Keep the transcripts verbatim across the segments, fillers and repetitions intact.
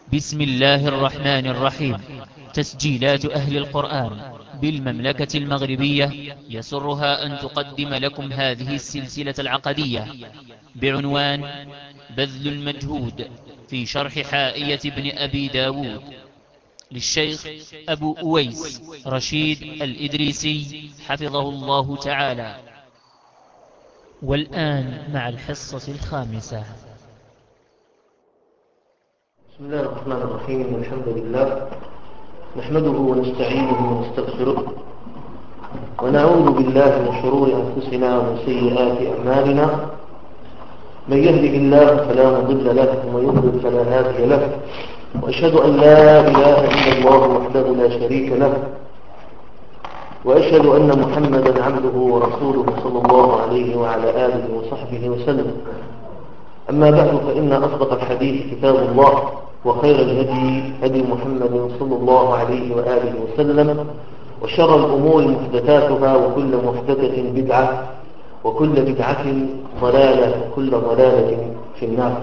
بسم الله الرحمن الرحيم. تسجيلات أهل القرآن بالمملكة المغربية يسرها أن تقدم لكم هذه السلسلة العقدية بعنوان بذل المجهود في شرح حائية ابن أبي داود للشيخ أبو أويس رشيد الإدريسي حفظه الله تعالى. والآن مع الحصة الخامسة. بسم الله الرحمن الرحيم. الحمد لله نحمده ونستعينه ونستغفره ونعوذ بالله من شرور أنفسنا ومن سيئات أعمالنا. من يهده الله فلا مضل له ومن يضلل فلا هادي له، وأشهد أن لا إله إلا الله وحده لا شريك له، وأشهد أن محمدا عبده ورسوله صلى الله عليه وعلى آله وصحبه وسلم. أما بعد، فإن أصدق الحديث كتاب الله، وخير الهدي هدي محمد صلى الله عليه وآله وسلم، وشر الأمور محدثاتها، وكل محدثة بدعة، وكل بدعة ضلالة، وكل ضلالة في النار.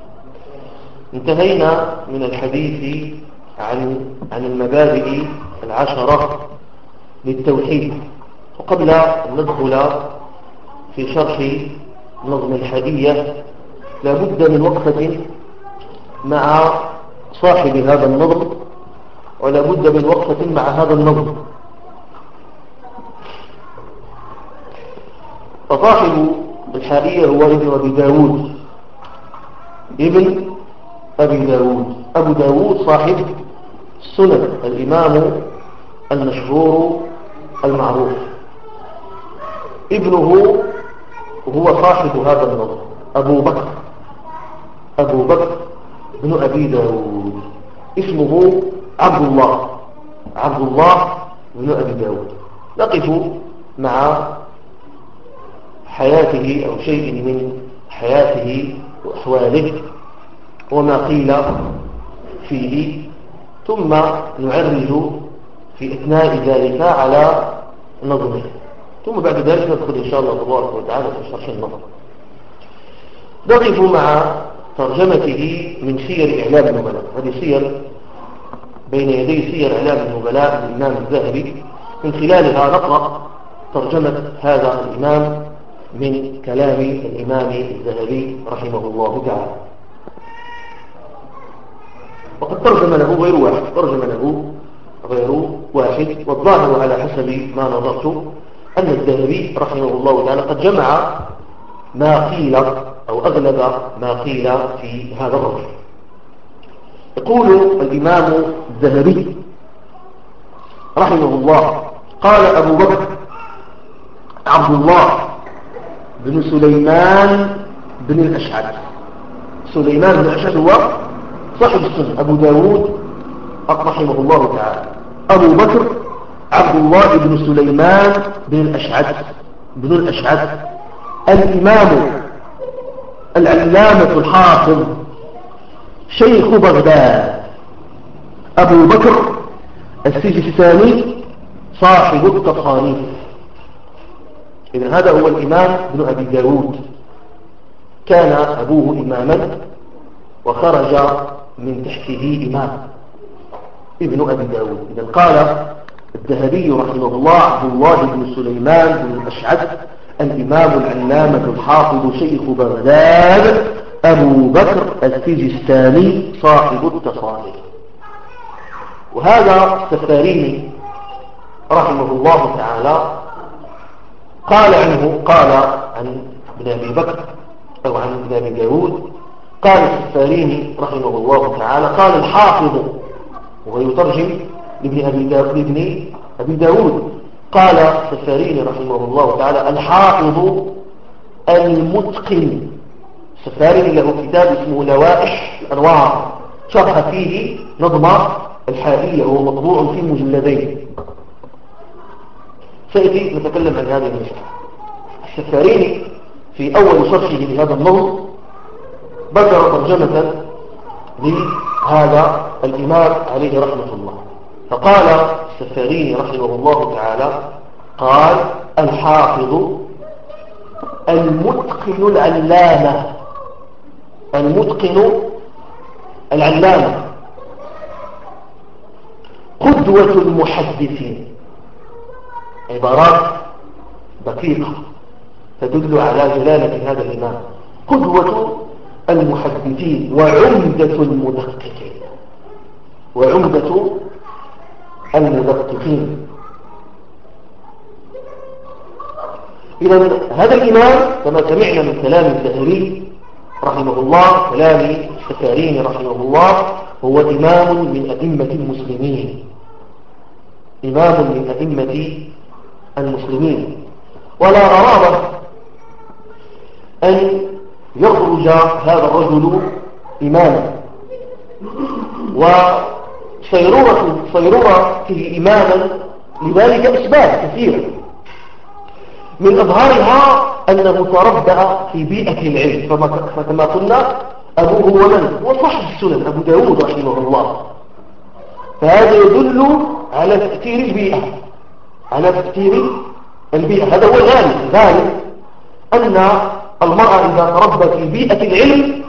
انتهينا من الحديث عن عن المبادئ العشرة للتوحيد، وقبل أن ندخل في شرح نظم الحدية لا بد من وقفة مع صاحب هذا النظم، ولا بد من وقفة مع هذا النظم. فصاحب الحائية هو ابن أبي داود ابن أبي داود أبو داود صاحب السنن، الإمام المشهور المعروف. ابنه هو صاحب هذا النظم أبو بكر أبو بكر بن أبي داود، اسمه عبد الله عبد الله بن أبي داود. نقف مع حياته أو شيء من حياته وأحواله وما قيل فيه، ثم نعرج في أثناء ذلك على نظمه، ثم بعد ذلك ندخل إن شاء الله تبارك وتعالى في شرح النظم. نقف مع ترجمته من سير إعلام النبلاء. هذه سير بين يدي سير إعلام النبلاء للإمام الذهبي، من خلالها نقرأ ترجمة هذا الإمام من كلام الإمام الذهبي رحمه الله تعالى. وقد ترجم له غير واحد ترجم له غير واحد والظاهر على حسب ما نظرت أن الذهبي رحمه الله تعالى قد جمع ما قيل أو أغلب ما قيل في هذا الرجل. يقول الإمام الذهبي رحمه الله: قال أبو بكر عبد الله بن سليمان بن الأشعث. سليمان بن الأشعث هو صاحب السنة أبو داود رحمه الله تعالى. أبو بكر عبد الله بن سليمان بن الأشعث بن الأشعث الإمام العلامة الحافظ شيخ بغداد، أبو بكر السجستاني صاحب التصانيف. إذن هذا هو الإمام بن أبي داود. كان أبوه إماما وخرج من تحته إمام ابن أبي داود. إذن قال الذهبي رحمه الله: عبد الله بن سليمان بن الأشعث الإمام العلامة الحافظ شيخ بغداد أبو بكر السجستاني صاحب التصانيف. وهذا السفاريني رحمه الله تعالى قال عنه قال عن ابن أبي بكر أو عن ابن أبي داود، قال السفاريني رحمه الله تعالى: قال الحافظ، وهو يترجم لابن أبي داود, لابن أبي داود قال السفاريني رحمه الله تعالى: الحافظ المتقن. السفاريني له كتاب اسمه لوائح الأنوار، شرح فيه نظم الحائية، وهو مطبوع في مجلدين. سأتي نتكلم عن هذه المسألة. السفاريني في أول شرحه لهذا النظم ذكر ترجمة لهذا الإمام عليه رحمة الله، فقال السفاريني رحمه الله تعالى: قال الحافظ المتقن العلامة. المتقن العلامة قدوة المحدثين. عبارات دقيقة تدل على جلالة هذا الإمام. قدوة المحدثين وعمدة المدققين وعمدة المدققين. إذا هذا الإمام كما سمعنا من كلام الزهري رحمه الله، كلام الشكارين رحمه الله، هو إمام من أئمة المسلمين، إمام من أئمة المسلمين. ولا غرابة أن يخرج هذا الرجل إماما، وصيرورة صيرورته إماما لذلك أسباب كثيرة، من أظهرها أنه تربى في بيئة العلم، فكما قلنا أبوه هو من؟ هو صاحب السنن أبو داود رحمه الله. فهذا يدل على تأثير البيئة، على تأثير البيئة. هذا هو الغالب. الغالب أن المرأة إذا تربى في بيئة العلم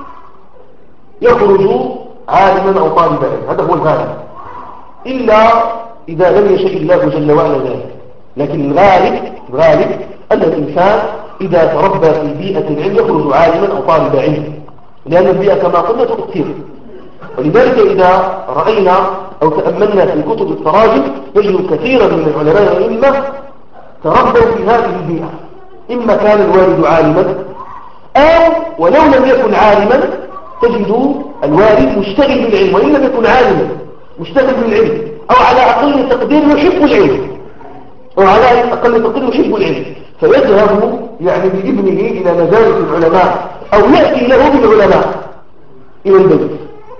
يخرج عالما أو طالب علم، هذا هو الغالب، إلا إذا لم يشاء الله جل وعلا ذلك. لكن الغالب الغالب أن الإنسان إذا تربى في بيئة العلم يخرج عالما أو طالب علم، لأن البيئة كما قلنا تؤثر. ولذلك إذا رأينا أو تأملنا في كتب التراجم نجد كثيرا من العلماء والأئمة تربوا في هذه البيئة، إما كان الوالد عالما أو ولو لم يكن عالما تجد الوالد مشتغل بالعلم، وإن لم يكن عالما مشتغل بالعلم، أو على أقل تقدير يحب العلم، أو على أقل تقدير يحب العلم، فيذهب يعني بابنه إلى مجالس العلماء أو يأتي له بالعلماء إلى البيت.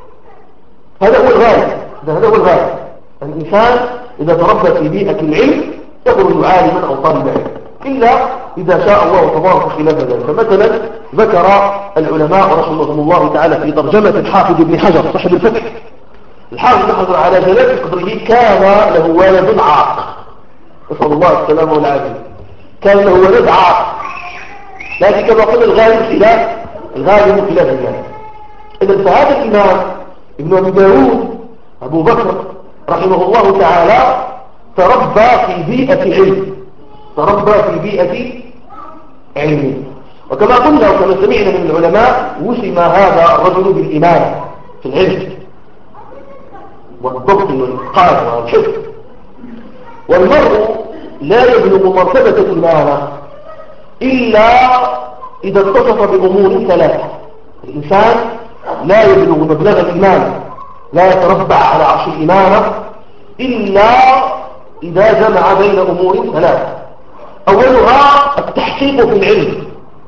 هذا هو الغالب، هذا هو الغالب. الإنسان إذا تربى في بيئة العلم يخرج عالما أو طالب علم، إلا إذا شاء الله تبارك خلاف ذلك. فمثلا ذكر العلماء رحمهم الله تعالى في ترجمة الحافظ ابن حجر صاحب الفتح، الحافظ ابن حجر على جلالة قدره كان له ولد عاق، نسأل الله السلامة والعافية، كان له ولد عاق، لكن كما قلنا الغالب خلاف الغالب خلاف ذلك. إذا فهذا الإمام ابن أبي داود أبو بكر رحمه الله تعالى تربى في بيئة علم، تربى في بيئة علم. وكما قلنا وكما سمعنا من العلماء وسم هذا الرجل بالإمامة في العلم والضبط والإتقان والحفظ. والمرء لا يبلغ مرتبة الإمامة إلا إذا اتصف بأمور ثلاثة. الإنسان لا يبلغ مبلغ الإمامة، لا يتربع على عرش الإمامة إلا إذا جمع بين أمور ثلاثة. أولها التحقيق في العلم،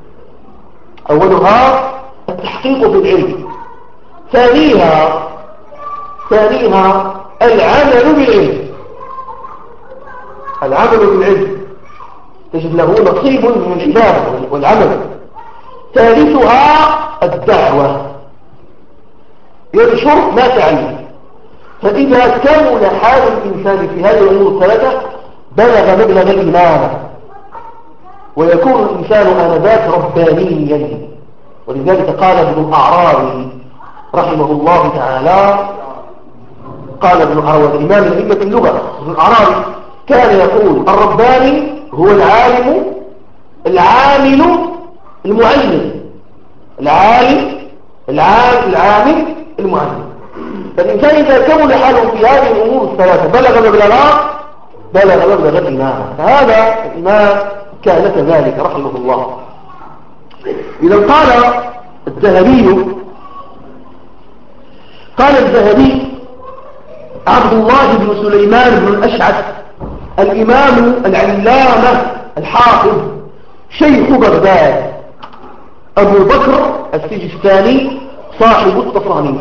أولها التحقيق في العلم. ثانيها ثانيها العمل بالعلم، العمل بالعلم تجد له نصيب من العبادة والعمل. ثالثها الدعوة، ينشر ما تعلم. فإذا كمل حال الإنسان في هذه الأمور الثلاثة بلغ مبلغ الإمامة، ويكون الإنسان آنذاك ربانيا. ولذلك قال ابن الأعرابي رحمه الله تعالى، قال ابن الأعرابي الإمام من أئمة اللغة، ابن الأعرابي كان يقول الرباني هو العالم العامل المعلم، العالم العالم العامل المعلم. فالإنسان إذا كمل حاله في هذه الأمور الثلاثة بلغ مبلغا بلغ مبلغ الإمامة. فهذا الإمام كان كذلك رحمه الله. إذا قال الذهبي قال الذهبي عبد الله بن سليمان بن الأشعث الإمام العلامة الحافظ شيخ بغداد أبو بكر السجستاني صاحب التصانيف،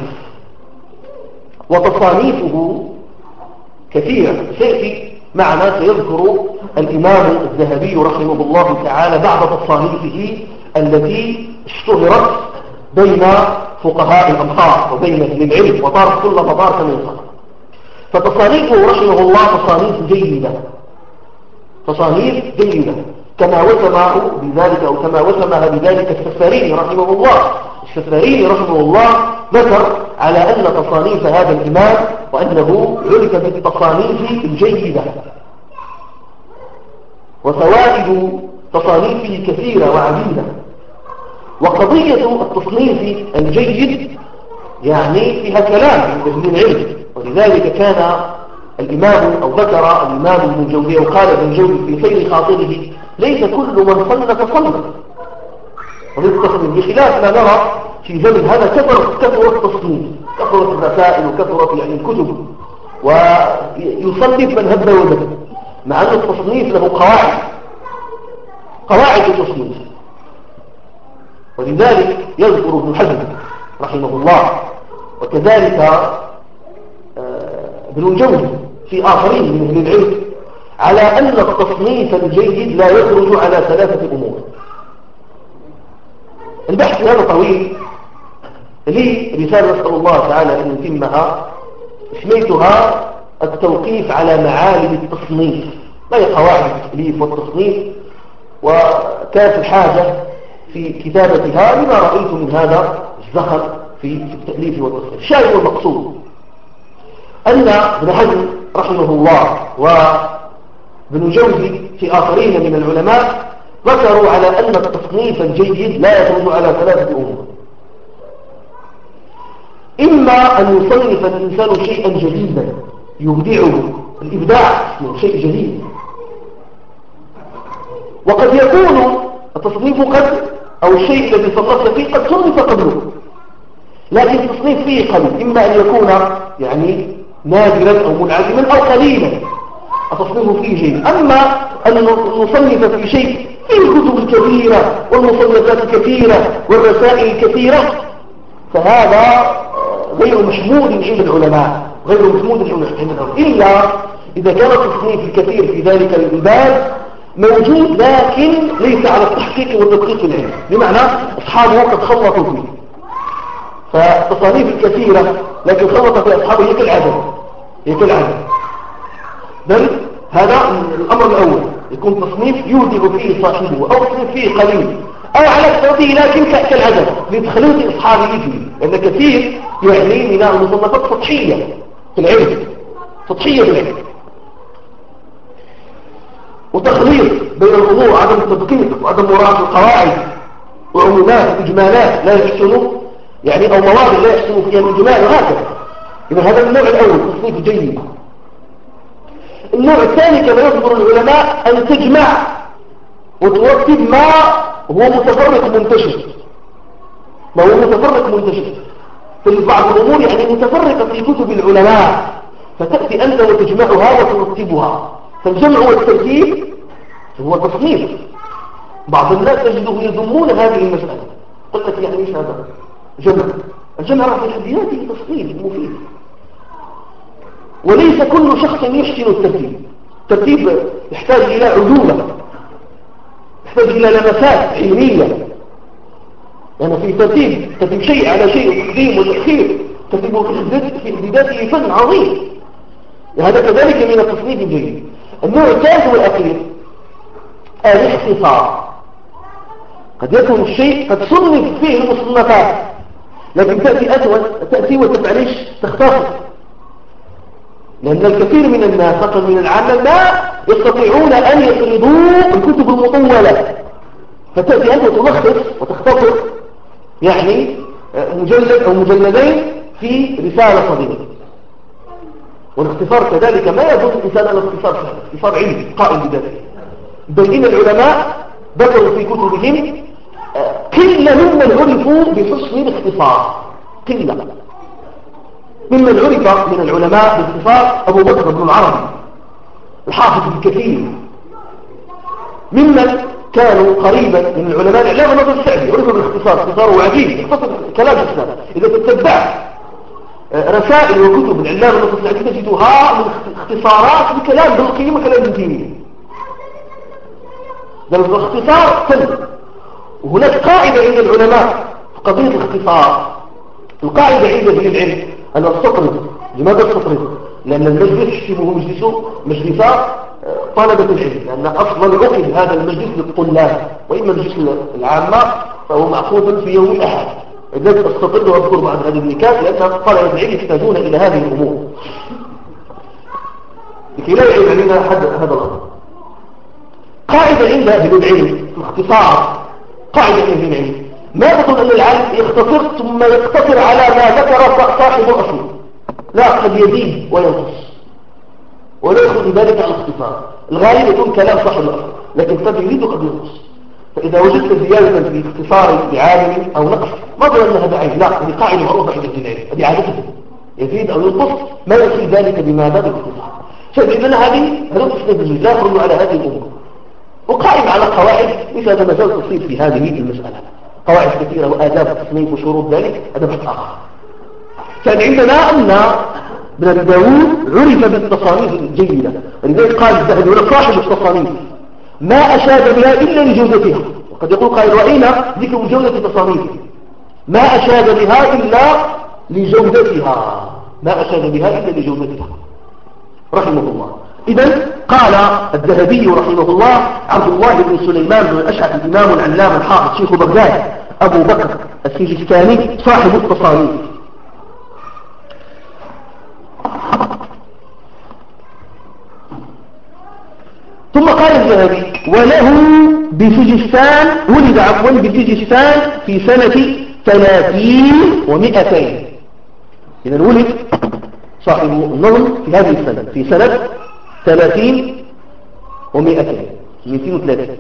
وتصانيفه كثيرة سيأتي معنا سيذكر الإمام الذهبي رحمه الله تعالى بعض تصانيفه التي اشتهرت بين فقهاء الأمصار وبين أهل العلم وطارت كل مطار كما يصار. فتصانيفه رحمه الله تصانيف جيدة، تصانيف جيدة كما وسمه بذلك أو كما وسمها بذلك السفاريني رحمه الله. السفاريني رحمه الله ذكر على أن تصانيف هذا الإمام وأنه عرف بالتصانيف الجيدة، وفوائد تصانيفه كثيرة وعديدة. وقضية التصنيف الجيد يعني فيها كلام عند أهل العلم، ولذلك كان الإمام أو ذكر الإمام ابن الجوزي وقال ابن الجوزي في خير خاطره: ليس كل من صنف صنف. وبالتصنيف بخلاف ما نرى في زمن هذا كثر كثر التصنيف، كثرت الرسائل وكثرت يعني الكتب، ويصنف من هب ودب، مع أن التصنيف له قواعد قواعد التصنيف. ولذلك يذكر ابن حزم رحمه الله وكذلك ابن الجوزي في آخرين من أهل العلم على أن التصنيف الجيد لا يخرج على ثلاثة أمور. البحث هذا طويل، لي رسالة نسأل الله تعالى أن يتمها، سميتها التوقيف على معالم التصنيف، ما هي قواعد التأليف والتصنيف، وكانت الحاجة في كتابتها لما رأيت من هذا الزخم في التأليف والتصنيف. الشاهد والمقصود أن ابن حزم رحمه الله وابن الجوزي في آخرين من العلماء ذكروا على أن التصنيف الجيد لا يخرج على ثلاثة أمور: إما أن يصنف الإنسان شيئا جديدا يبدعه، الإبداع شيء جديد، وقد يكون التصنيف قد أو الشيء الذي صنفت فيه قد صنف قبله، لكن التصنيف فيه قليل، إما أن يكون يعني نادرا أو منعدما أو قليلا التصنيف فيه جيد. أما أن نصنف في شيء فيه الكتب الكثيرة والمصنفات الكثيرة والرسائل الكثيرة فهذا غير محمود عند العلماء، غير محمود عند العلماء، إلا إذا كان التصنيف الكثير في ذلك الباب موجود لكن ليس على التحقيق والتدقيق العلمي، بمعنى أصحابه قد خلطوا فيه. فالتصانيف الكثيرة لكن خلط في أصحابه هي كالعدد هي كالعدد بل هذا الأمر الأول، يكون تصنيف يودع فيه صاحبه أو تصنيف فيه قليل أو على اكثرته لكن كالعدد لتخليط أصحابه فيه، لأن كثير يعني من المصنفات سطحية في العلم، سطحية في العلم، وتخليط بين الأمور، عدم التدقيق وعدم مراعاة القواعد وعمومات إجمالات لا يحسنوا يعني أو مواضع لا يحسنوا فيها الإجمال وهكذا. إذا هذا النوع الأول تصنيف جيد. النوع الثاني كما يذكر العلماء أن تجمع وترتب ما هو متفرق منتشر، ما هو متفرق منتشر في بعض الأمور يعني متفرقة في كتب العلماء، فتأتي أنت وتجمعها وترتبها. فالجمع والترتيب هو تصنيف. بعض الناس تجده يذمون هذه المسألة، قلت لك يعني ايش هذا جمع؟ الجمع في حد ذاته تصنيف مفيد، وليس كل شخص يحسن الترتيب. الترتيب يحتاج إلى عدولة، يحتاج إلى لمسات علمية، يعني في ترتيب ترتيب شيء على شيء، التقديم والتأخير، ترتيب في ذاته فن عظيم، هذا كذلك من التصنيف الجيد. النوع الثالث والأخير الاختصار. قد يكون الشيء قد صنف فيه المصنفات لكن تأتي أسود تأتي وتفعليش تختصر، لأن الكثير من الناس خاصة من العامة لا يستطيعون أن يفرضوا الكتب المطولة، فتأتي أنت تلخص وتختصر يعني مجلد أو مجلدين في رسالة صغيرة. والاختصار كذلك ما يظن الإنسان أن الاختصار سهل، اختصار علمي قائم بذاته، بل إن العلماء ذكروا في كتبهم قلة ممن عرفوا بحسن الاختصار، قلة ممن عرف من العلماء باختصار أبو بكر بن العربي الحافظ الكثير، ممن كانوا قريبا من العلماء الإعلام النظر السعدي عرفوا بالاختصار، اختصاره عجيب يختصر كلام الإسلام. إذا تتبعت رسائل وكتب العلام النظر السعدي تجدها من اختصارات بكلام بالقيم وكلام ابن تيمية، لأن الاختصار فن. وهناك قاعدة عند العلماء في قضية الاختصار، القاعدة عند أهل العلم أن السطرد. لماذا السطرد؟ لأن المجلس يحسبه مجلس مجلس طلبة العلم، لأن أصلا عقد هذا المجلس للطلاب، وإما المجلس العامة فهو مأخوذ في يوم الأحد، لذلك أستطرد وأذكر بعض هذه النكات لأن طلبة العلم يحتاجون إلى هذه الأمور لكي لا يعيب علينا أحد هذا الأمر. قاعدة عند أهل العلم باختصار، قاعدة عند أهل العلم ما تقول أن العالم يختصر ثم يقتصر على ما ذكر صاحب الأصل، لا، قد يزيد وينقص ولا يأخذ ذلك على الاختصار. الغالب يكون كلام صاحب الأصل لكن قد يزيد وقد ينقص. فإذا وجدت زيادة في اختصار بعالم أو نقص ما ظن أن هذا عيب، لا، هذه قاعدة معروفة عند العلم، هذه عادته يزيد أو ينقص ما يصل ذلك بماذا بالاختصار. فإذا هذه هذا تستدل لا يخرج على هذه الأمور وقائم على قواعد مثل هذا المجال تصير في هذه المسألة، قواعد كثيرة وآداب التصنيف وشروط ذلك هذا بحث آخر. فعندنا أن ابن أبي داود عرف بالتصانيف الجيدة، ولذلك قال الذهبي هنا صاحب التصانيف ما أشاد بها إلا لجودتها، وقد يقول قائل رأينا ذكر جودة تصانيفه، ما أشاد بها إلا لجودتها، ما أشاد بها إلا لجودتها رحمه الله. إذن قال الذهبي رحمه الله عبد الله بن سليمان بن الأشعث الإمام العلام الحافظ شيخ بغداد أبو بكر السجستاني صاحب التصانيف. ثم قال الذهبي وله بسجستان ولد عفوا بسجستان في سنة ثلاثين ومئتين. إذن ولد صاحب النظم في هذه السنة في سنة ثلاثين ومئتين مئتين وثلاثين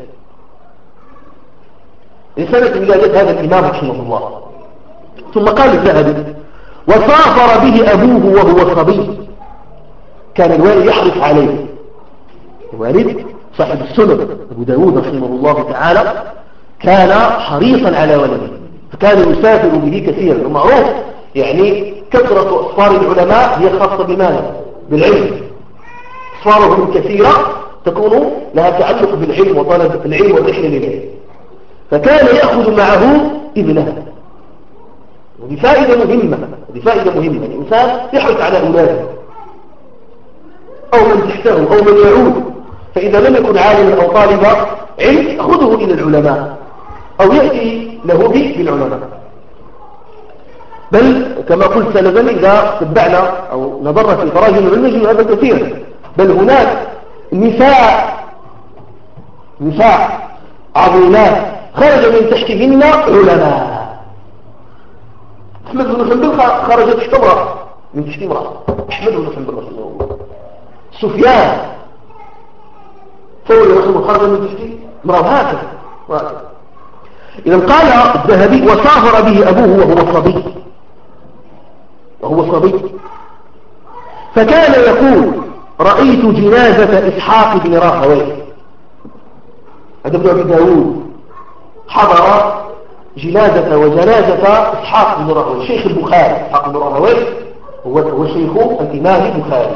لسنة ولادة هذا الإمام رحمه الله. ثم قال الذهبي وسافر به أبوه وهو صبي، كان الوالد يحرص عليه، الوالد صاحب السنن أبو داود رحمه الله تعالى كان حريصا على ولده، فكان يسافر به كثيرا. ومعروف يعني كثرة أسفار العلماء هي خاصة بماذا؟ بالعلم. أسفارهم كثيرة تكون لها تعلق بالعلم وطلب العلم والرحلة للعلم، فكان يأخذ معه ابنه. ودي فائدة مهمة، ودي فائدة مهمة، الإنسان يحرص على أولاده أو من تحته أو من يعود، فإذا لم يكن عالما أو طالب علم يأخذه إلى العلماء أو يأتي له به بالعلماء. بل كما قلت سلفا إذا تبعنا أو نظرنا في تراجم العلم نجد هذا كثيرا، بل هناك نساء نساء عظيمات خرج من تحتهن علماء. أحمد بن حنبل خرجت تحت امرأة من تحت امرأة، أحمد بن حنبل رحمه الله. سفيان ثوري رحمه الله خرج من تحت امرأة، هكذا. إذا قال الذهبي وسافر به أبوه وهو صبي وهو صبي فكان يقول رأيت جنازة إسحاق بن راهويه. هذا ابن أبي داود حضر جنازة وجنازة إسحاق بن راهويه شيخ البخاري. إسحاق بن راهويه هو شيخ الإمام البخاري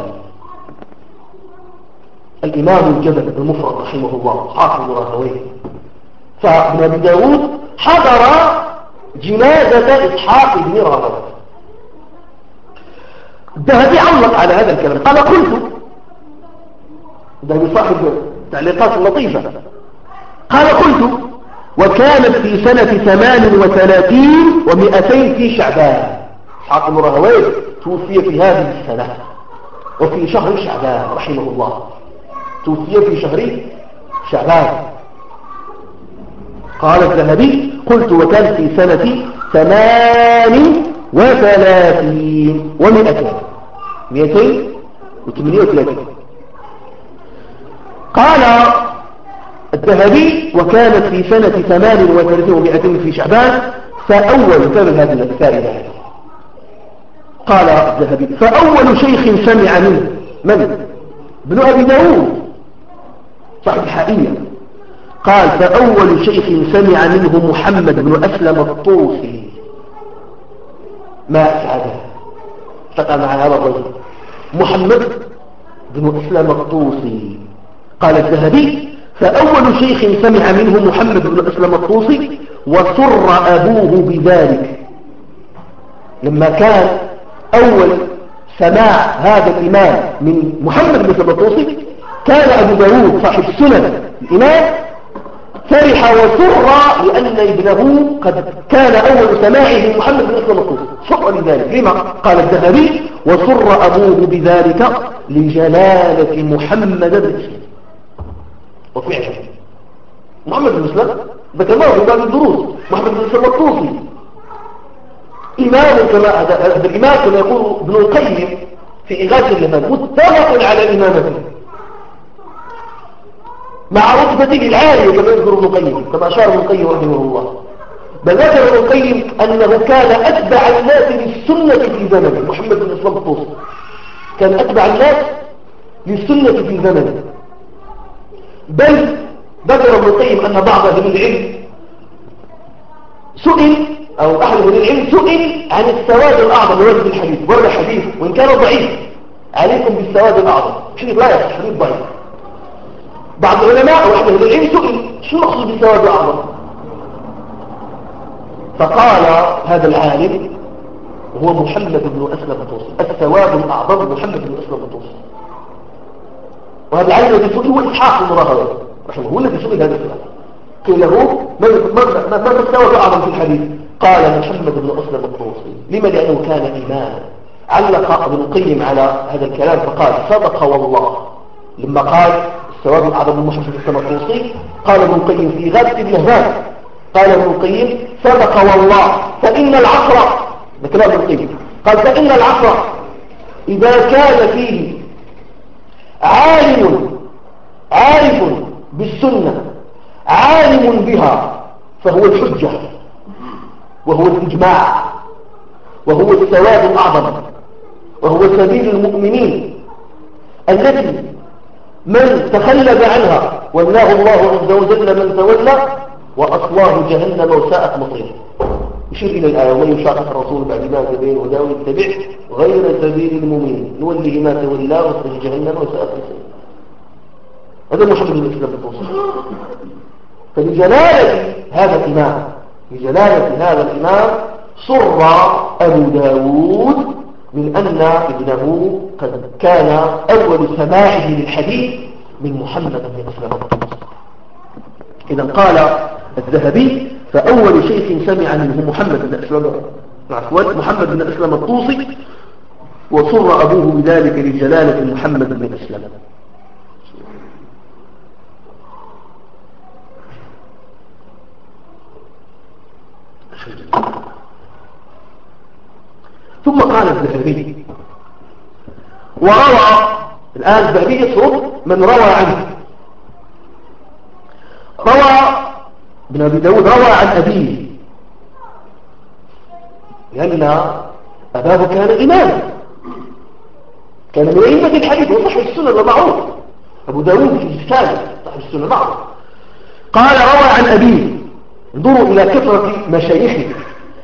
الإمام الجبل المفرد رحمه الله إسحاق بن راهويه. فابن أبي داود حضر جنازة إسحاق بن راهويه. الذهبي علق على هذا الكلام قال قلت، الذهبي صاحب تعليقات لطيفة، قال قلت وكانت في سنة ثمان وثلاثين ومئتين في شعبان. إسحاق بن راهويه توفي في هذه السنة وفي شهر شعبان رحمه الله، توفي في شهر شعبان. قال الذهبي قلت وكان في سنة ثمان وثلاثين ومئتين مئتين وثمانية وثلاثين. قال الذهبي وكانت في سنة ثمان وثلاثين ومئتين في شعبان فأول كان هذه الفائدة. قال الذهبي فأول شيخ سمع منه من؟ ابن أبي داود صاحب الحائية. قال فأول شيخ سمع منه محمد بن أسلم الطوسي. ما أسعده فتى مع هذا الرجل محمد بن أسلم الطوسي. قال الذهبي فأول شيخ سمع منه محمد بن أسلم الطوسي وسر أبوه بذلك. لما كان أول سماع هذا الإمام من محمد بن أسلم الطوسي كان أبو داود صاحب السنن الإمام فرح وسر لأن ابنه قد كان أول سماعه من محمد بن أسلم الطوسي، سر لذلك. لما؟ قال الذهبي: وسر أبوه بذلك لجلالة محمد بن أسلم. وفعلا محمد بن أسلم ذكرناه في باب الدروس، محمد بن أسلم الطوسي إمام كما هذا الإمام كما يقول ابن القيم في إغاثة اللبان متفق على إمامته مع رتبته العالية كما يذكر ابن القيم، كما أشار ابن القيم رحمه الله. بل ذكر ابن القيم أنه كان أتبع الناس للسنة في زمنه. محمد بن أسلم الطوسي كان أتبع الناس للسنة في زمنه. بل ذكر ابن القيم أن بعض أهل العلم سئل أو أهل العلم سئل عن السواد الأعظم ورد الحديث، ورد حديث وإن كان ضعيف: عليكم بالسواد الأعظم. حديث لا يصح، حديث ضعيف. بعض العلماء أو أهل العلم سئل: شو المقصود بالسواد الأعظم؟ فقال هذا العالم وهو محمد بن أسلم الطوسي: السواد الأعظم محمد بن أسلم الطوسي. وهذا العالم الذي سئل هو إسحاق بن راهويه رحمه، هو الذي سئل هذا السؤال. قيل له: ما السواد الأعظم في الحديث؟ قال: محمد بن أسلم الطوسي. لما؟ لأنه كان إماما. علق ابن القيم على هذا الكلام فقال: صدق والله. لما قال السواد الأعظم من محمد بن أسلم الطوسي قال ابن القيم في غاثة اللهفان، قال ابن القيم: صدق والله، فإن العصر، بكلام ابن القيم قال: فإن العصر إذا كان فيه عالم عارف بالسنة عالم بها فهو الحجة، وهو الإجماع، وهو السواد الأعظم، وهو سبيل المؤمنين التي من تخلف عنها والله الله عز وجل من تولى وأصلاه جهنم وساءت مصيره. يشير إلى الآية: ومن يشاقق الرسول بعد ما تبين هداه ويتبع غير سبيل المؤمنين نوله ما تولى وصله جهنم وساءت مصيره. هذا محمد بن أسلم الطوسي. فلجلالة هذا الإمام لجلالة هذا الإمام سر أبو داود من أن ابنه قد كان أول سماعه للحديث من محمد بن أسلم الطوسي. إذا قال الذهبي: فأول شيخ سمع منه محمد بن أسلم عفوا محمد بن أسلم الطوسي، وسر أبوه بذلك لجلالة محمد بن أسلم. ثم قال الذهبي: وروى، الآن الذهبي يصرف من روى عنه. روى ابن أبي داود روى عن أبيه، لأن أباه كان إماما، كان من أئمة الحديث وصحب السنة المعروف. أبو داود في الثالث صحب السنة المعروف. قال: روى عن أبيه. انظروا إلى كثرة مشايخه.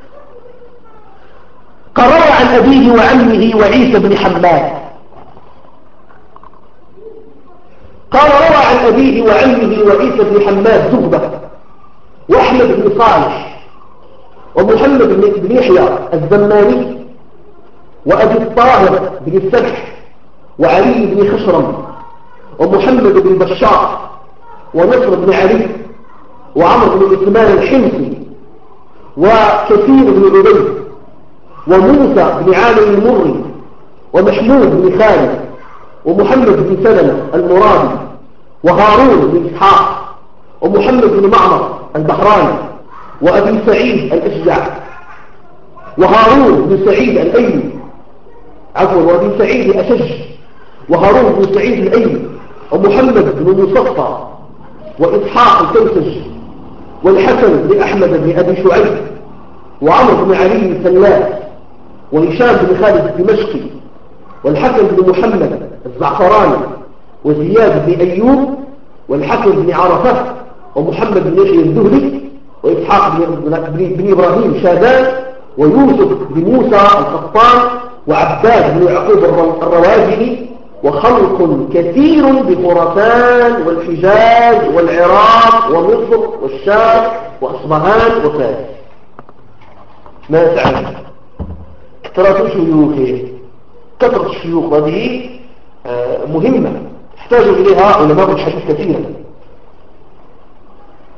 قال: روى عن أبيه وعمه وعيسى بن حماد. قال: روى عن أبيه وعمه وعيسى بن حماد زهبة، وأحمد بن صالح، ومحمد بن يحيى الزماني، وأبي الطاهر بن السبح، وعلي بن خشرم، ومحمد بن بشار، ونصر بن علي، وعمر بن عثمان الحمصي، وكثير بن عبيد، وموسى بن عامر المري، ومحمود بن خالد، ومحمد بن سلمة المرادي، وهارون بن إسحاق، ومحمد بن معمر البحراني، وأبي سعيد الأشجع، وهارون بن سعيد الأيلي عفوا وأبي سعيد الأشج، وهارون بن سعيد الأيلي، ومحمد بن مصفى، وإسحاق الكوسج، والحسن بن أحمد بن أبي شعيب، وعمر بن علي الفلاس، وهشام بن خالد الدمشقي، والحسن بن محمد الزعفراني، وزياد بن أيوب، والحسن بن عرفة، ومحمد بن يحيى الذهلي، وإسحاق بن, بن, بن إبراهيم شادان، ويوسف بن موسى القطان، وعباد بن يعقوب الروازني، وخلق كثير بخراسان والحجاز والعراق ومصر والشام وأصبهان وفارس. ما تعلم كثرة شيوخه، كثرة الشيوخ هذه مهمة يحتاج إليها علماء الحديث كثيرا.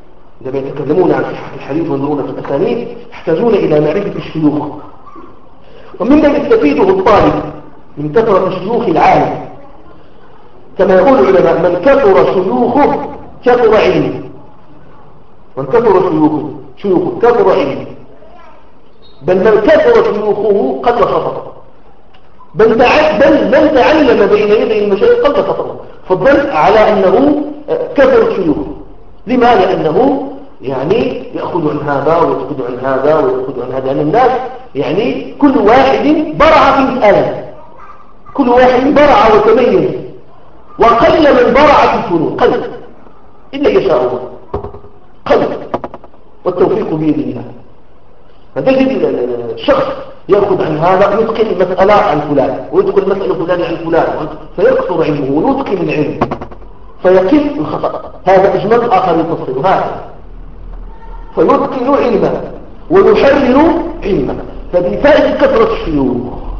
عندما يتكلمون عن صحة الحديث وينظرون في الأسانيد يحتاجون إلى معرفة الشيوخ. ومما يستفيده الطالب من كثرة شيوخ العالم كما يقول العلماء: من كثر شيوخه كثر علمه، من كثر شيوخه شيوخه كثر علمه، بل من كثر شيوخه قل خطره، بل بل من تعلم بين يدي المشايخ قل خطره. فالظن على أنه كثر شيوخه. لما؟ لأنه يعني يأخذ عن هذا ويأخذ عن هذا ويأخذ عن هذا. يعني الناس يعني كل واحد برع في مسألة، كل واحد برع وتميز، وقل من برع في الفنون، قل إلا يشاء الله، قل، والتوفيق بيد الله. فتجد الشخص يأخذ عن هذا يتقن المسألة عن فلان، ويتقن مسألة فلان عن فلان، فيكثر علمه ويتقن العلم فيقل الخطأ. هذا إجمال، آخر يفصل هذا، فيتقن علمه ويحرر علمه. فبفائدة كثرة الشيوخ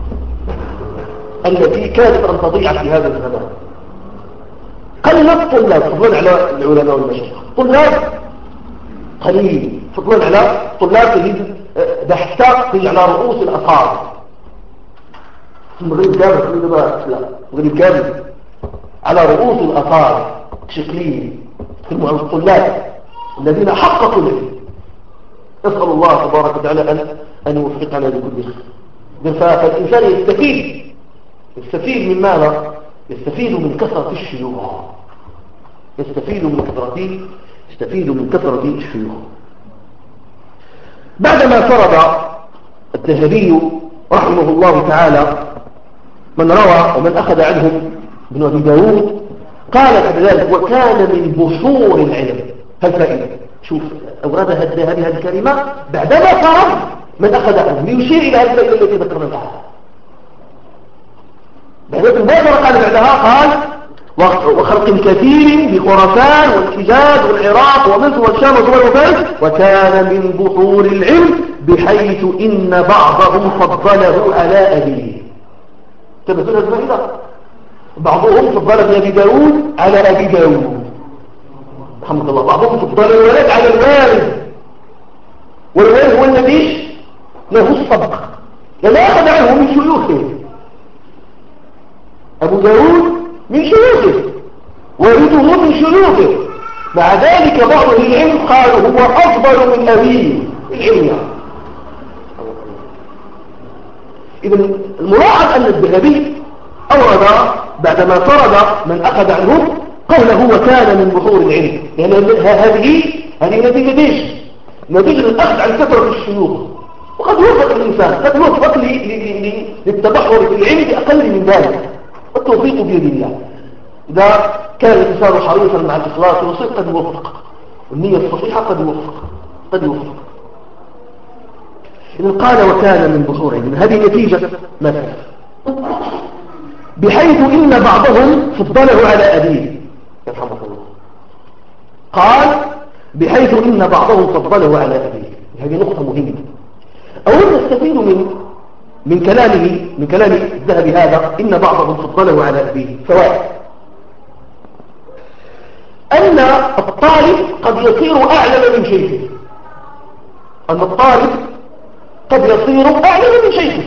التي كانت أن تضيع في هذا الزمان، قل الطلاب فضلا على العلماء والمشايخ. طلاب قليل فضلا على طلاب تجد بحثة تجي على رؤوس الأصابع. المغرب كامل كل ما لا المغرب كامل على رؤوس الأصابع شكلين كلمة عن الطلاب الذين حققوا العلم. نسأل الله تبارك وتعالى أن أن يوفقنا لكل خير. فالإنسان يستفيد يستفيد من ماذا؟ يستفيد من كثرة الشيوخ، يستفيد من كثرة يستفيد من كثرة الشيوخ. بعدما فرض الذهبي رحمه الله تعالى من روى ومن أخذ عنهم ابن أبي داود، قال بعد ذلك: وكان من بحور العلم. هل فائدة؟ شوف أوردها الذهبي هذه الكلمة بعدما فرض من أخذ عنهم ليشير إلى هذه الفائدة التي ذكرنا لها. بعد ماذا قال بعدها؟ قال: وخلق كثير بخراسان والحجاز والعراق ومصر والشام وسوريا وفارس، وكان من بحور العلم بحيث إن بعضهم فضله على أبيه. تبتون هذا الفائدة؟ بعضهم فضل أبي داود على أبي داود رحمه الله. بعضهم فضل الولد على الوالد، والوالد هو الذي له السبق لأن أخذ عنه من شيوخه. أبو داود من شيوخه، والده من شيوخه، مع ذلك بعض العلم قالوا هو أفضل من أبيه العلم. إذن الملاحظ أن الذهبي أورد بعدما فرض من أخذ عنه قوله: وكان من بحور العلم. يعني هذه هذه نتيجة ايش؟ نتيجة الأخذ عن كثرة الشيوخ. وقد يوفق الإنسان، قد يوفق للتبحر في العلم بأقل من ذلك، والتوفيق بيد الله. إذا كان الإنسان حريصا مع الإخلاص والصدق قد يوفق، والنية الصحيحة قد يوفق قد يوفق إذن قال: وكان من بحور العلم. هذه نتيجة مثل بحيث إن بعضهم فضله على أبيه يرحمه الله. قال: بحيث إن بعضهم فضله على أبيه. هذه نقطة مهمة. أولا نستفيد من من كلامه من كلام الذهبي هذا: إن بعضهم فضله على أبيه. فوائد: أن الطالب قد يصير أعلم من شيخه، أن الطالب قد يصير أعلم من شيخه،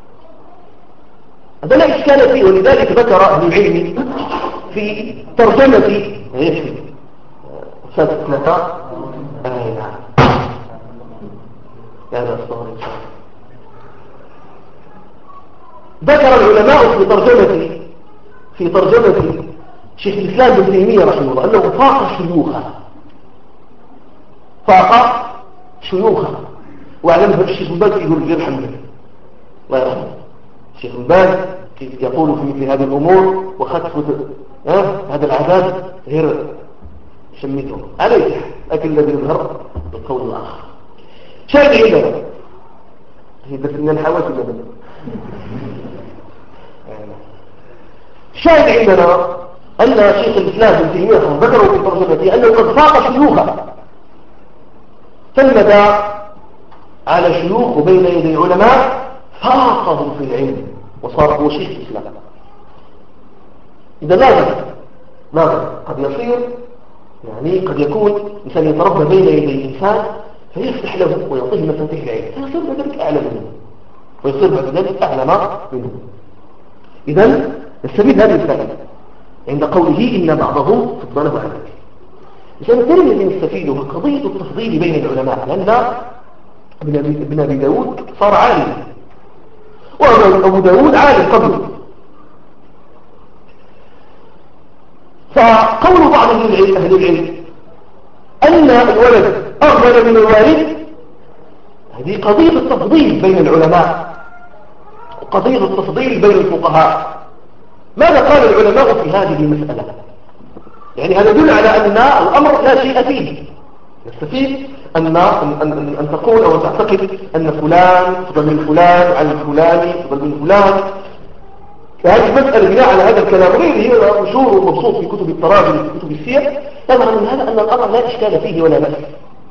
هذا لا إشكال فيه. ولذلك ذكر أهل العلم في ترجمة يكفي سادة ثلاثة آه نعم هذا الصغر إن شاء الله. ذكر العلماء في ترجمة في ترجمة شيخ الإسلام ابن تيمية رحمه الله أنه فاق شيوخه، فاق شيوخه. وأعلمه الشيخ بن باز يقول غير حمد الله يرحمه. الشيخ بن باز يقول في مثل هذه الأمور: وخطف أه؟ هذا العذاب غير شميته عليه، لكن الذي يظهر بالقول الآخر. شاهد عندنا هي بس إن الحواس ولا شاهد عندنا أن شيخ الإسلام ابن تيمية ذكروا في ترجمته أنه قد فاق شيوخه، تلمذ على شيوخ بين يدي علماء فاقهم في العلم وصار هو شيخ الإسلام. إذا لازم لازم قد يصير يعني قد يكون إنسان يتربى بين يدي إنسان فيفتح له ويعطيه مفاتيح العلم فيصير بعد ذلك أعلم منه ويصير بعد ذلك أعلم منه. إذن نستفيد هذه الفائدة عند قوله إن بعضهم فضله على ذلك. الشيء الثاني الذي نستفيده قضية التفضيل بين العلماء، لأن ابن أبي داود صار عالم وأبو داود عالم قبله، فقول بعض أهل العلم أن الولد أفضل من الوالد هذه قضية التفضيل بين العلماء وقضية التفضيل بين الفقهاء. ماذا قال العلماء في هذه المسألة؟ يعني هذا يدل على أن الأمر لا شيء فيه. نستفيد أن, أن, أن, أن تقول أو تعتقد أن فلان أفضل من فلان عن الفلاني أفضل من فلان. فهذه المسألة بناء على هذا الكلام غير هي مشهور ومبسوط في كتب التراجم وفي كتب السير، يظهر من هذا أن الأمر لا إشكال فيه ولا بأس.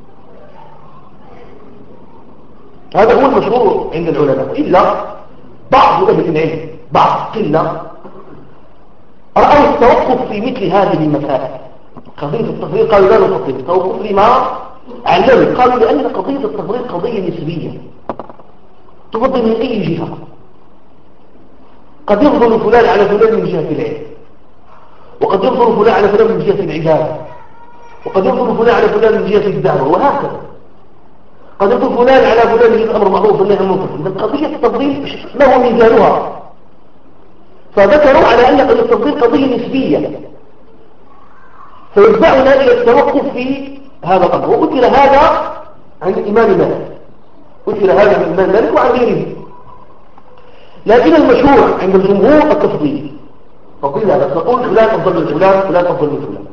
هذا هو المشهور عند العلماء، إلا بعض أهل العلم بعض قلة رأوا التوقف في مثل هذه المسائل. قضية التفضيل قالوا لا نفضل التوقف لما علموا، قالوا لأن قضية التفضيل قضية نسبية تفضل من أي جهة. قد يفضل فلان على فلان من جهة العلم، وقد يفضل فلان على فلان من جهة العبادة، وقد يفضل فلان على فلان من جهة الدعوة، وهكذا قد يفضل فلان على فلان من جهة الأمر معروف والنهي عن المنكر. إذا قضية التفضيل ما هو ميزانها؟ فذكروا على أن التفضيل قضية نسبية، فيدفعنا إلى التوقف في هذا الأمر. وأثر هذا عن الإمام مالك، أثر هذا عن الإمام مالك وعن غيره، لكن المشهور عند الجمهور التفضيل. تفضيل هذا تقول فلان أفضل من فلان، فلان أفضل من فلان.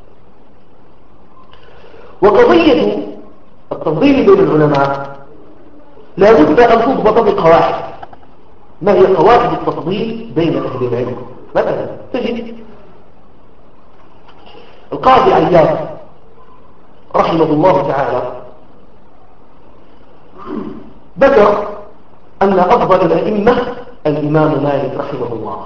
وقضية التفضيل بين العلماء لا بد أن تضبط بقواعد. ما هي قواعد التفضيل بين أهل العلم؟ مثلا تجد القاضي عياض رحمه الله تعالى ذكر أن أفضل الأئمة الإمام مالك رحمه الله.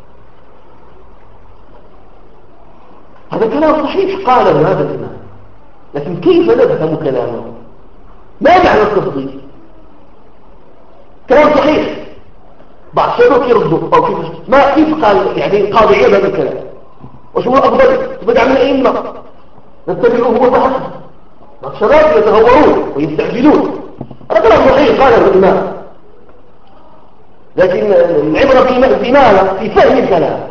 هذا كلام صحيح قاله هذا الإمام، لكن كيف نفهم كلامه؟ ما معنى التفضيل؟ كلام صحيح بعض شبك يرده أو كيف ما كيف قال يعني القاضي عيب هذا الكلام. وش هو أفضل؟ تبدأ من الأئمة نتبعوه هو فحسب. بعض الشباب يتهورون ويستعجلون. هذا كلام صحيح قاله الإمام، لكن العبرة في ماذا؟ في فهم الكلام.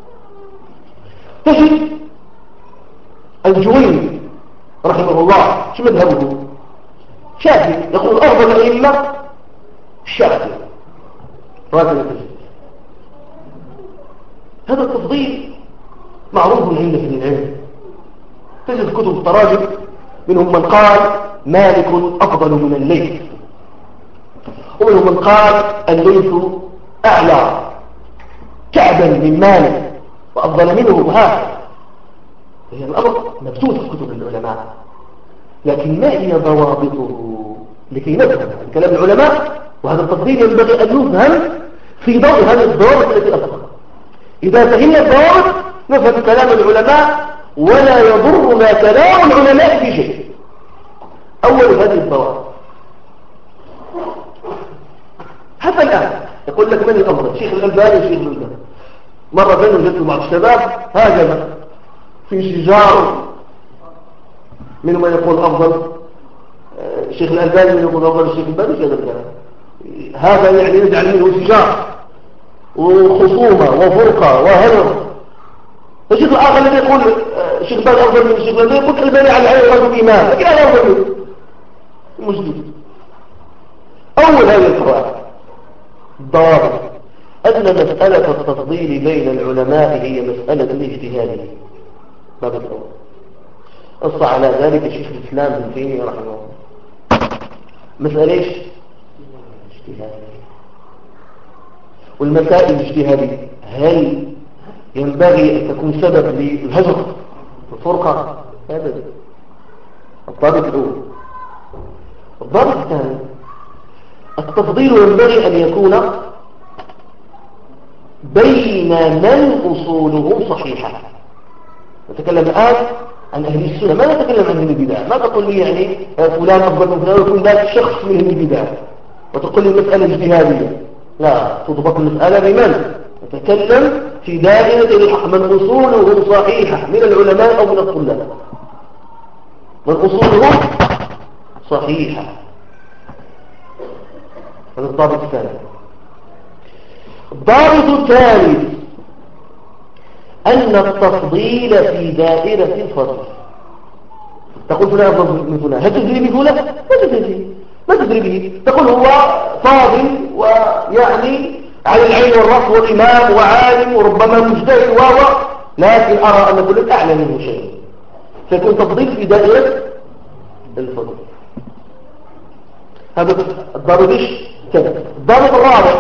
تجد الجويني رحمه الله شو مذهبه؟ شافعي، يقول أفضل الأئمة الشافعي. هذا التفضيل معروف عند أهل العلم. تجد كتب التراجم منهم من قال مالك أفضل من الليث، ومنهم من قال الليث أعلى كعبا من مالك وأفضل منه وهكذا. هي الأمر مبثوث في كتب العلماء، لكن ما هي ضوابطه لكي نفهم كلام العلماء؟ وهذا التفضيل ينبغي أن يفهم في ضوء هذه الضوابط التي أذكر. إذا فهمنا الضوابط نفهم كلام العلماء ولا يضرنا كلام العلماء في شيء. أول هذه الضوابط حتى الآن يقول لك من الأفضل؟ شيخ الألباني وشيخ الألباني. مرة بين وجدت بعض الشباب هاجم في شجار، من من يقول أفضل الشيخ الألباني، من يقول أفضل الشيخ الألباني، كذا كذا. هذا يعني يجعل منه شجار وخصومة وفرقة وهدر. الشيخ الآخر الذي يقول الشيخ الألباني أفضل من الشيخ الألباني يقول الألباني على العين رجل إيمان، لكن أنا أفضل منه مسلم. أول هذه القواعد الضوابط أن مسألة التفضيل بين العلماء هي مسألة اجتهادية. باب الأول أص على ذلك الشيخ الإسلام ابن تيمية رحمه الله. مسألة إيش؟ اجتهادية. والمسائل الاجتهادية هل ينبغي أن تكون سبب للهجر والفرقة؟ هذا الضابط الأول. الضابط الثاني التفضيل ينبغي أن يكون بين من أصوله صحيحة. نتكلم الآن عن أهل السنة، ما نتكلم عن أهل البدع. ما تقول لي يعني فلان أفضل من فلان ويكون ذاك الشخص من أهل البدع وتقول لي مسألة اجتهادية. لا، تضبط المسألة بمن؟ نتكلم في دائرة الحق، من أصوله صحيحة من العلماء أو من الطلاب، من أصوله صحيحة. هذا الضابط الثاني. الضابط الثالث أن التفضيل في دائرة الفضل. تقول فلان أفضل من فلان، هل تدري بفلان؟ ما تدري، ما تدري به. تقول هو فاضل ويعني على العين والرأس وإمام وعالم وربما مجتهد وهو، لكن أرى أن فلان أعلى منه شيء، فيكون تفضيل في دائرة الفضل. هذا الضابط ايش؟ الضابط الرابع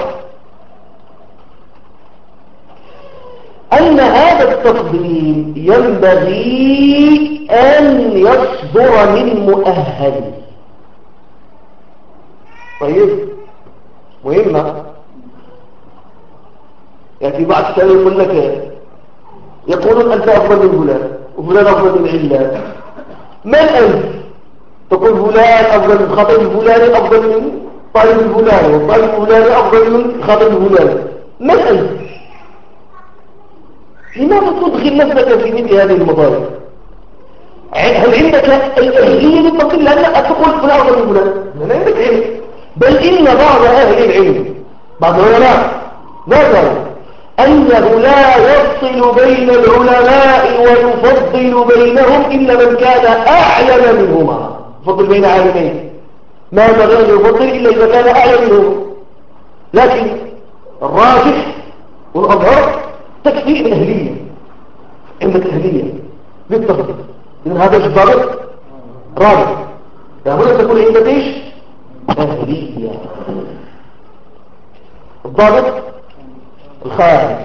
أن هذا التفضيل ينبغي أن يصدر من مؤهل. طيب، مهمة. يعني في بعض الشيء يقول لك يقولون أنت أفضل من فلان وفلان أفضل من علان، من أنت؟ تقول فلان أفضل من خطيب الفلاني أفضل من طالب الفلاني والطالب الفلاني أفضل من خطيب الفلاني، من أنت؟ لماذا تدخل نفسك في مثل هذه المضايق؟ هل عندك الأهلية للتفضيل؟ لأنك تقول فلان أفضل من فلان، لا عندك علم. بل إن بعض أهل العلم، بعض العلماء، ذكروا أنه لا يفصل بين العلماء ويفضل بينهم إلا من كان أعلم منهما. يفضل بين عالمين، ما ينبغي أن يفضل إلا إذا كان أعلم منهما. لكن الراجح والأظهر تكفي الأهلية، عندك أهلية للتفضيل، إذن هذا الضابط رابع. لابد تكون عندك إيش؟ أهلية. الضابط الخامس،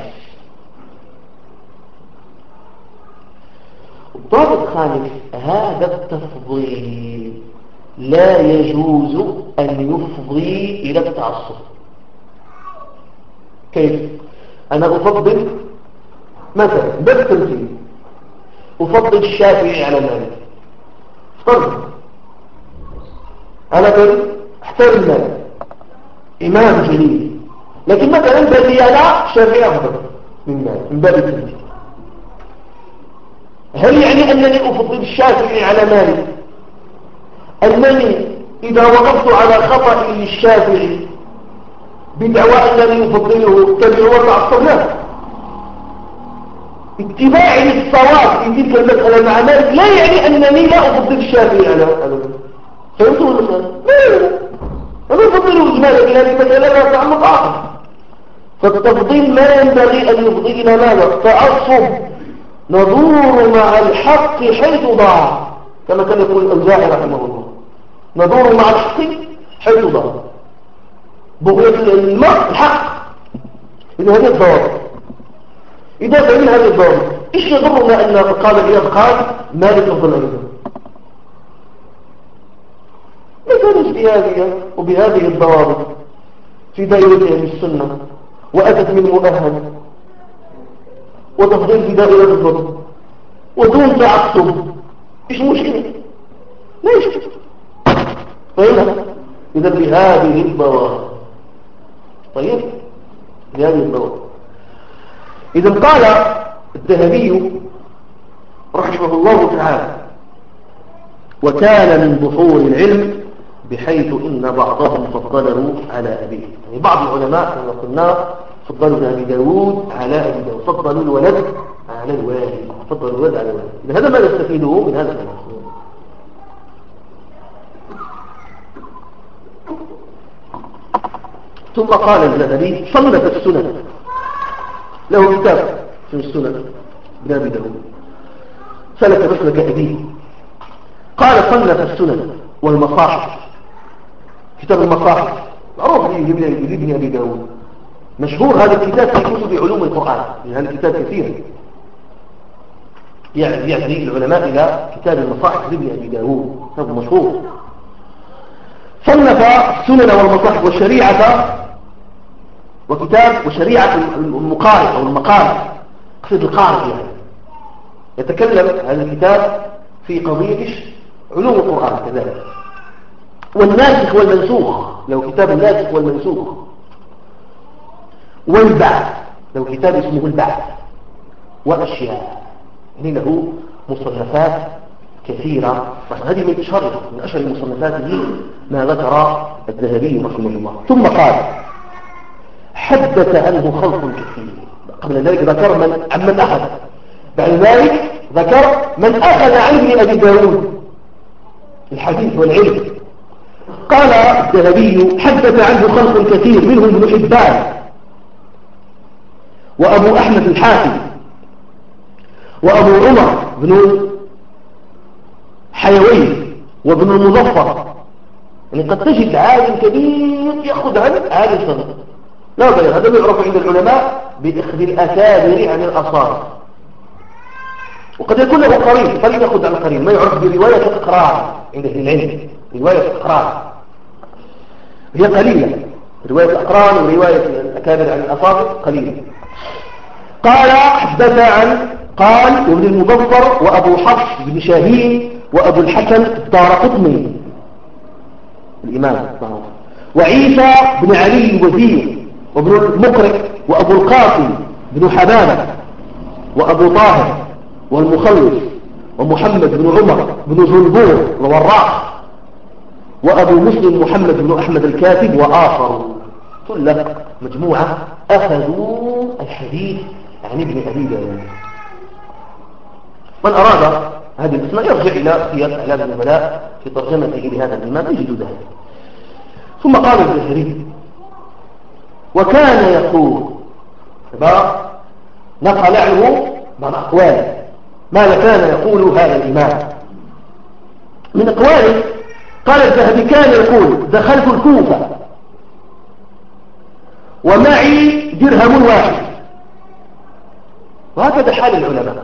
الضابط الخامس هذا التفضيل لا يجوز أن يفضي إلى التعصب. كيف؟ أنا أفضل مثلا بالتمثيل أفضل الشافعي على مالك، افترض أنا بل احترم مالك إمام جليل، لكن مثلا بدي أنا شافعي أفضل من مالك من باب التمثيل. هل يعني أنني أفضل الشافعي على مالك أنني إذا وقفت على خطأ للشافعي بدعوى أنني أفضله تبع وتعصب؟ لا، اتباعي للصواب في تلك المسألة مع مالك لا يعني أنني لا أفضل الشافعي على مالك. فهمتوا المسألة؟ لا، أنا أفضله إجمالا إلى هذه المسألة لا تعمق آخر. فالتفضيل ما ينبغي أن يفضي إلى ماذا؟ التعصب. ندور مع الحق حيث ضاع، كما كان يقول الأوزاعي رحمه الله، ندور مع الحق حيث ضاع، بغية الماء الحق. إذا هذه الضوابط، إذا فهمنا هذه الضوابط، إيش يضرنا أن قال عياض قال مالك أفضل أيضا؟ مثال اجتهادية وبهذه الضوابط في دائرة أهل السنة وأتت من مؤهل وتفضيل في دائرة الضبط ودون تعصب، إيش مشكلة؟ ليش؟ فهمنا؟ إذا بهذه الضوابط. طيب، بهذه الضوابط. إذا قال الذهبي رحمه الله تعالى: وكان من بحور العلم بحيث إن بعضهم فضله على أبيه. يعني بعض العلماء كما قلنا فضلوا أبي داود على أبي داود، فضلوا الولد على الوالد، فضلوا الولد على الوالد. هذا ما نستفيده من هذا الكلام. ثم قال الذهبي: صنف السنن، له كتاب في السنن ابن أبي داود، سلك مسلك أبيه. قال: صنف السنن والمصاحف، كتاب المصاحف معروف لابن أبي داود، مشهور هذا الكتاب في كتب علوم القرآن، هذا الكتاب كثير يعني يعني العلماء إلى كتاب المصاحف لابن أبي داود، كتاب مشهور. صنف السنن والمصاحف والشريعة، وكتاب وشريعة المقارئ أو المقارئ، قصد القارئ يعني. يتكلم هذا الكتاب في قضية علوم القرآن كذلك، والناسخ والمنسوخ لو كتاب الناسخ والمنسوخ، والبعث لو كتاب اسمه البعث، وأشياء يعني له مصنفات كثيرة. هذه من أشهر من أشهر مصنفاته ما ذكر الذهبي رحمه الله. ثم قال حدث عنه خلق كثير. قبل ذلك ذكر من عمن أخذ، بعد ذلك ذكر من أخذ عن ابن أبي داود الحديث والعلم. قال الذهبي حدث عنه خلق كثير منهم ابن حبان وأبو أحمد الحاكم وأبو عمر بن حيوي وابن المظفر. يعني قد تجد عالم كبير يأخذ عن عالم صغير، لا غير. هذا يعرف عند العلماء بإخذ الأكابر عن الأصاغر، وقد يكون له قرين قرين يأخذ عن قرين، ما يعرف برواية الإقرار عند أهل العلم. رواية الإقرار هي قليلة، رواية الأقران ورواية الأكابر عن الأصاغر قليلة. قال حدث عن قال وابن المظفر وأبو حفص بن شاهين وأبو الحسن الدارقطني الإمام، وعيسى بن علي الوزير وابن المقرئ وأبو القاسم بن حبانة وأبو طاهر والمخلص ومحمد بن عمر بن زنبور الوراق وأبو مسلم محمد بن أحمد الكاتب وآخر، كل مجموعة أخذوا الحديث عن ابن أبي داود. من أراد هذه الاسماء يرجع إلى سياق أعلام النبلاء في ترجمته لهذا الإمام يجد ذلك. ثم قال الزهري وكان يقول، نقل عنه بعض أقواله ماذا كان يقول هذا الإمام. من أقواله قال الذهبي كان يقول دخلت الكوفة ومعي درهم واحد. وهكذا حال العلماء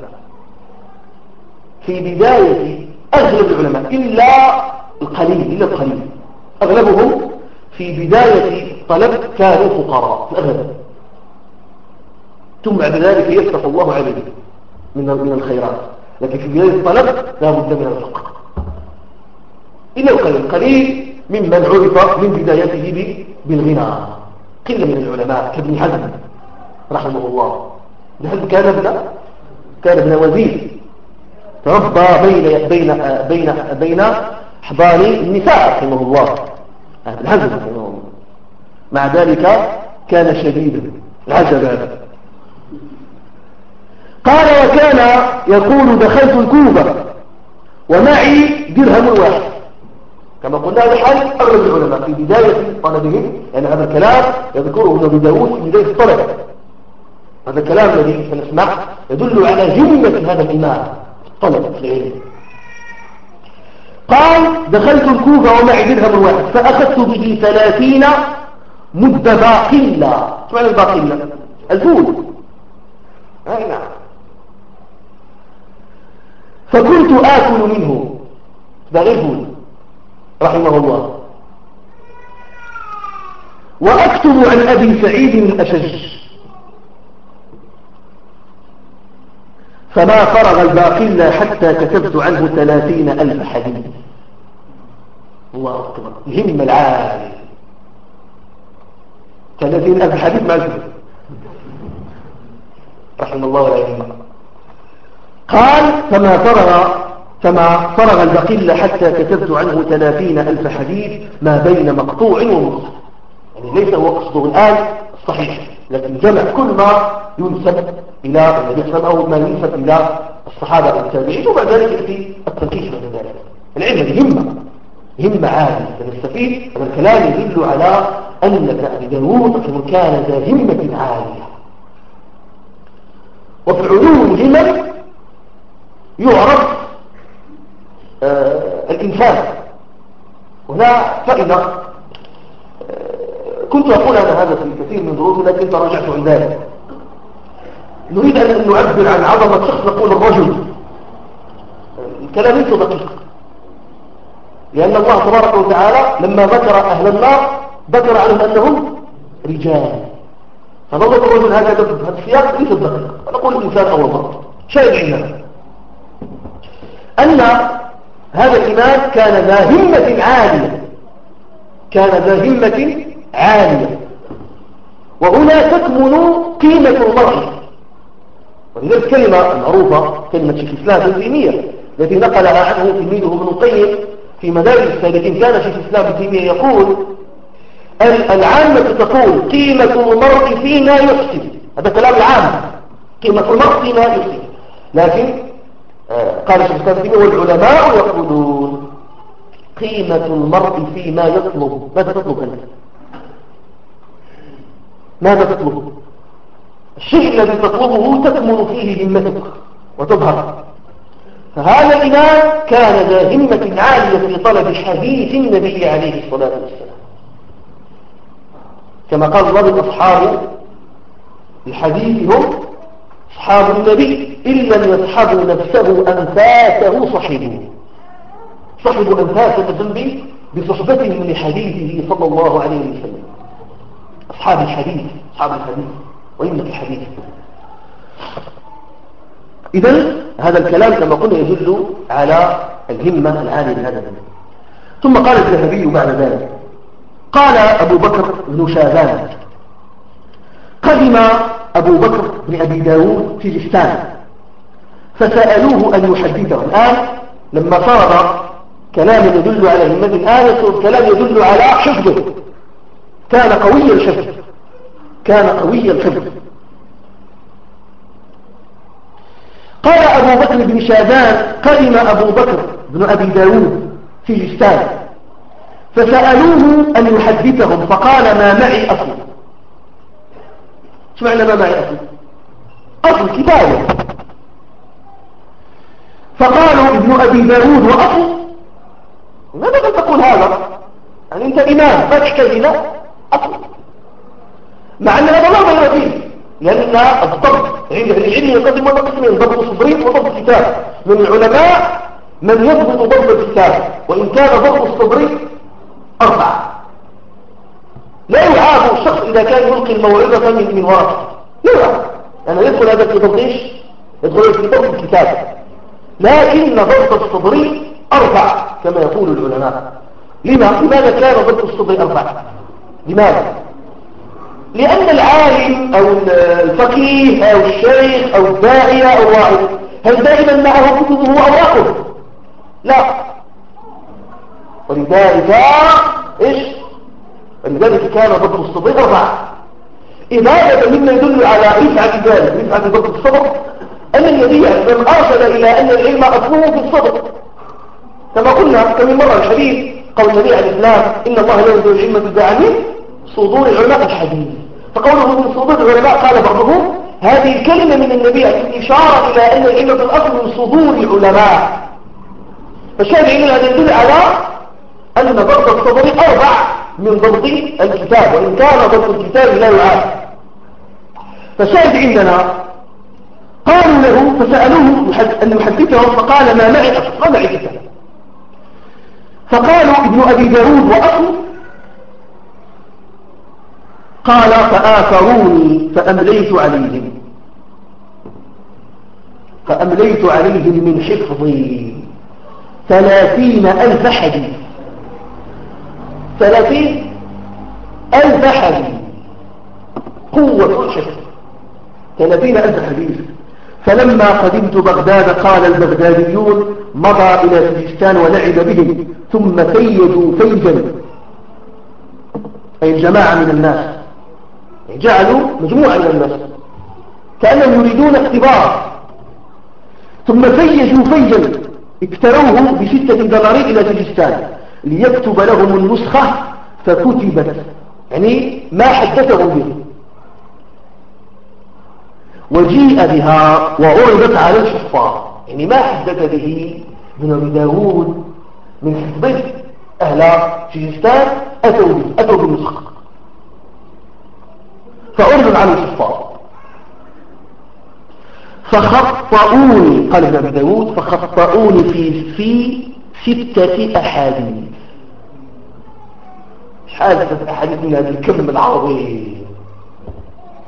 في بداية أغلب العلماء إلا القليل إلا القليل أغلبهم في بداية طلب كانوا فقراء في الأغلب، ثم بعد ذلك يفتح الله عليه من من الخيرات، لكن في بداية الطلب لا بد من الفقر. إلا القليل القليل ممن عرف من بدايته بالغنى، قلة من العلماء كابن حزم رحمه الله. ابن حزم كان ابن كان ابن وزير، تربى بين بين بين بين حضان النساء رحمه الله ابن حزم رحمه الله. مع ذلك كان شديدا العجب هذا. قال وكان يقول دخلت الكوفة ومعي درهم واحد. كما قلنا هذا حال أغلب العلماء في بداية طلبهم، لأن هذا الكلام يذكره ابن أبي داود في بداية الطلب. هذا الكلام الذي سنسمع يدل على جملة هذا الإمام طلب العلم. قال دخلت الكوفة ومعي درهم واحد فأخذت به ثلاثين مد باقلة. شو معنى الباقلة؟ الفول. أي نعم. فكنت آكل منه غير فول رحمه الله. وأكتب عن أبي سعيد الأشج فما فرغ الباقلة حتى كتبت عنه ثلاثين ألف حديث. الله أكبر، الهمة العالية. ثلاثين ألف حديث مع الفل رحمه الله والعلم. قال فما فرغ فما فرغ البقلة حتى كتبت عنه ثلاثين ألف حديث ما بين مقطوع ومرسل. يعني ليس هو قصده الآن الصحيح، لكن جمع كل ما ينسب إلى النبي صلى الله عليه وسلم أو ما ينسب إلى الصحابة والتابعين، وبعد ذلك يأتي التنكيش بعد ذلك. العلم همة همة عالية. فنستفيد هذا الكلام يدل على أن أبي داود كان ذا همة عالية. وفي علوم الهمم يعرف آه الإنسان. هنا فائدة آه كنت أقول أنا هذا في كثير من دروسي لكن تراجعت عن ذلك. نريد أن نعبر عن عظمة شخص نقول الرجل. الكلام ليس دقيق، لأن الله تبارك وتعالى لما ذكر أهل النار ذكر عنهم أنهم رجال، فنظر الرجل هكذا في هذا السياق ليس دقيق. نقول الإنسان أول مرة شيء عندنا. أن هذا الإمام كان ذا همة عالية، كان ذا همة عالية، وهنا تكمن قيمة المرء. وهذه الكلمة المعروفة كلمة شيخ الإسلام ابن تيمية التي نقلها عنه تلميذه ابن القيم في مدارج السالكين. كان شيخ الإسلام ابن تيمية يقول: العامة تقول قيمة المرء فيما يحسن، هذا كلام العام، قيمة المرء فيما يحسن، لكن قال شيخ الإسلام ابن تيمية والعلماء يقولون قيمة المرء فيما يطلب. ماذا تطلب أنت؟ ماذا تطلب؟ الشيء الذي تطلبه تكمن فيه همتك وتظهر. فهذا الإمام كان ذا همة عالية في طلب حديث النبي عليه الصلاة والسلام، كما قال الله: أصحاب الحديث هم أصحاب النبي إن لم يصحبوا نفسه أنفاسه صحبوا. صحبوا أنفاس الذنب بصحبتهم لحديثه صلى الله عليه وسلم. أصحاب الحديث، أصحاب الحديث وإمة الحديث. إذن هذا الكلام كما قلنا يدل على الهمة العالية لهذا الدين. ثم قال الذهبي بعد ذلك: قال أبو بكر بن شاذان: قدم أبو بكر بن أبي داود في جستان فسألوه أن يحدثه. الآن لما فرض كلام يدل على همة الآية والكلام يدل على حفظه، كان قوي الحفظ، كان قوي الحفظ. قال أبو بكر بن شاذان: قدم أبو بكر بن أبي داود في جستان فسألوه أن يحدثهم فقال: ما معي أصل. شو معنى ما معي أصل؟ أصل كفاية. فقالوا ابن أبي داود وأصل؟ ماذا قد تقول هذا؟ يعني أنت إمام ما تحتاج إلى أصل، مع أن هذا لا غير فيه، لأن الضبط عند العلم يقدم قسمين: ضبط الصدري وضبط الكتاب. من العلماء من يضبط ضبط الكتاب، وإن كان ضبط الصدري أربعة. لا يعاب الشخص إذا كان يلقي الموعظة من من ورقه، لا يعاب، يعني يدخل هذا في ضبط إيش؟ يدخل في ضبط الكتاب. لكن ضبط الصدري أربع كما يقول العلماء. لما؟ لماذا كان ضبط الصدري أربع؟ لماذا؟ لأن العالم أو الفقيه أو الشيخ أو الداعية أو الواعظ هل دائما معه كتبه وأوراقه؟ لا. ولذلك إيش؟ ولذلك كان ضبط الصدر أربعة. إضافة مما يدل على رفعة ذلك، رفعة ضبط الصدر، أن النبي من أرشد إلى أن العلم أصله في الصدر، كما قلنا كم من مرة الحديث قول النبي عليه السلام: إن الله لا ينزل العلم بالدعاء من صدور علماء الحديث. فقوله من صدور العلماء قال بعضهم هذه الكلمة من النبي إشارة إلى أن العلم في الأصل من صدور العلماء. فالشاهد هذا يدل على أن ضبط الصدر أربع من ضبط الكتاب، وإن كان ضبط الكتاب لا يعاد. فالشاهد عندنا قالوا له فسألوه أن يحدثهم فقال: ما معي أصل، ما معي كتاب. فقالوا ابن أبي داود وأصل؟ قال: فآثروني فأمليت عليهم فأمليت عليهم من حفظي ثلاثين ألف حديث. ثلاثين ألف حديث، قوة الحفظ، ثلاثين ألف حديث. فلما قدمت بغداد قال البغداديون: مضى إلى سجستان ولعب بهم ثم فيدوا فيجا، أي جماعة من الناس، جعلوا مجموعة من الناس كأنهم يريدون اختبار. ثم فيجوا فيجا اكتروه بستة دنانير إلى سجستان ليكتب لهم النسخة، فكتبت، يعني ما حدثهم به، وجيء بها وعرضت على الحفاظ، يعني ما حدث به ابن أبي داود من حفظه أهل سجستان أتوا به، أتوا بالنسخة فعرضت على الحفاظ. فخطئوني، قال ابن أبي داود: فخطئوني في في ستة أحاديث. حادثة أحاديث من هذا الكم العظيم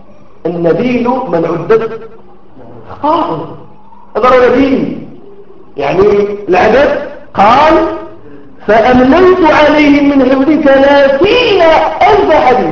النبيل من عدت خطأ، هذا نبيل يعني العدد قال فأمليت عليهم من حفظ ثلاثين ألف حديث،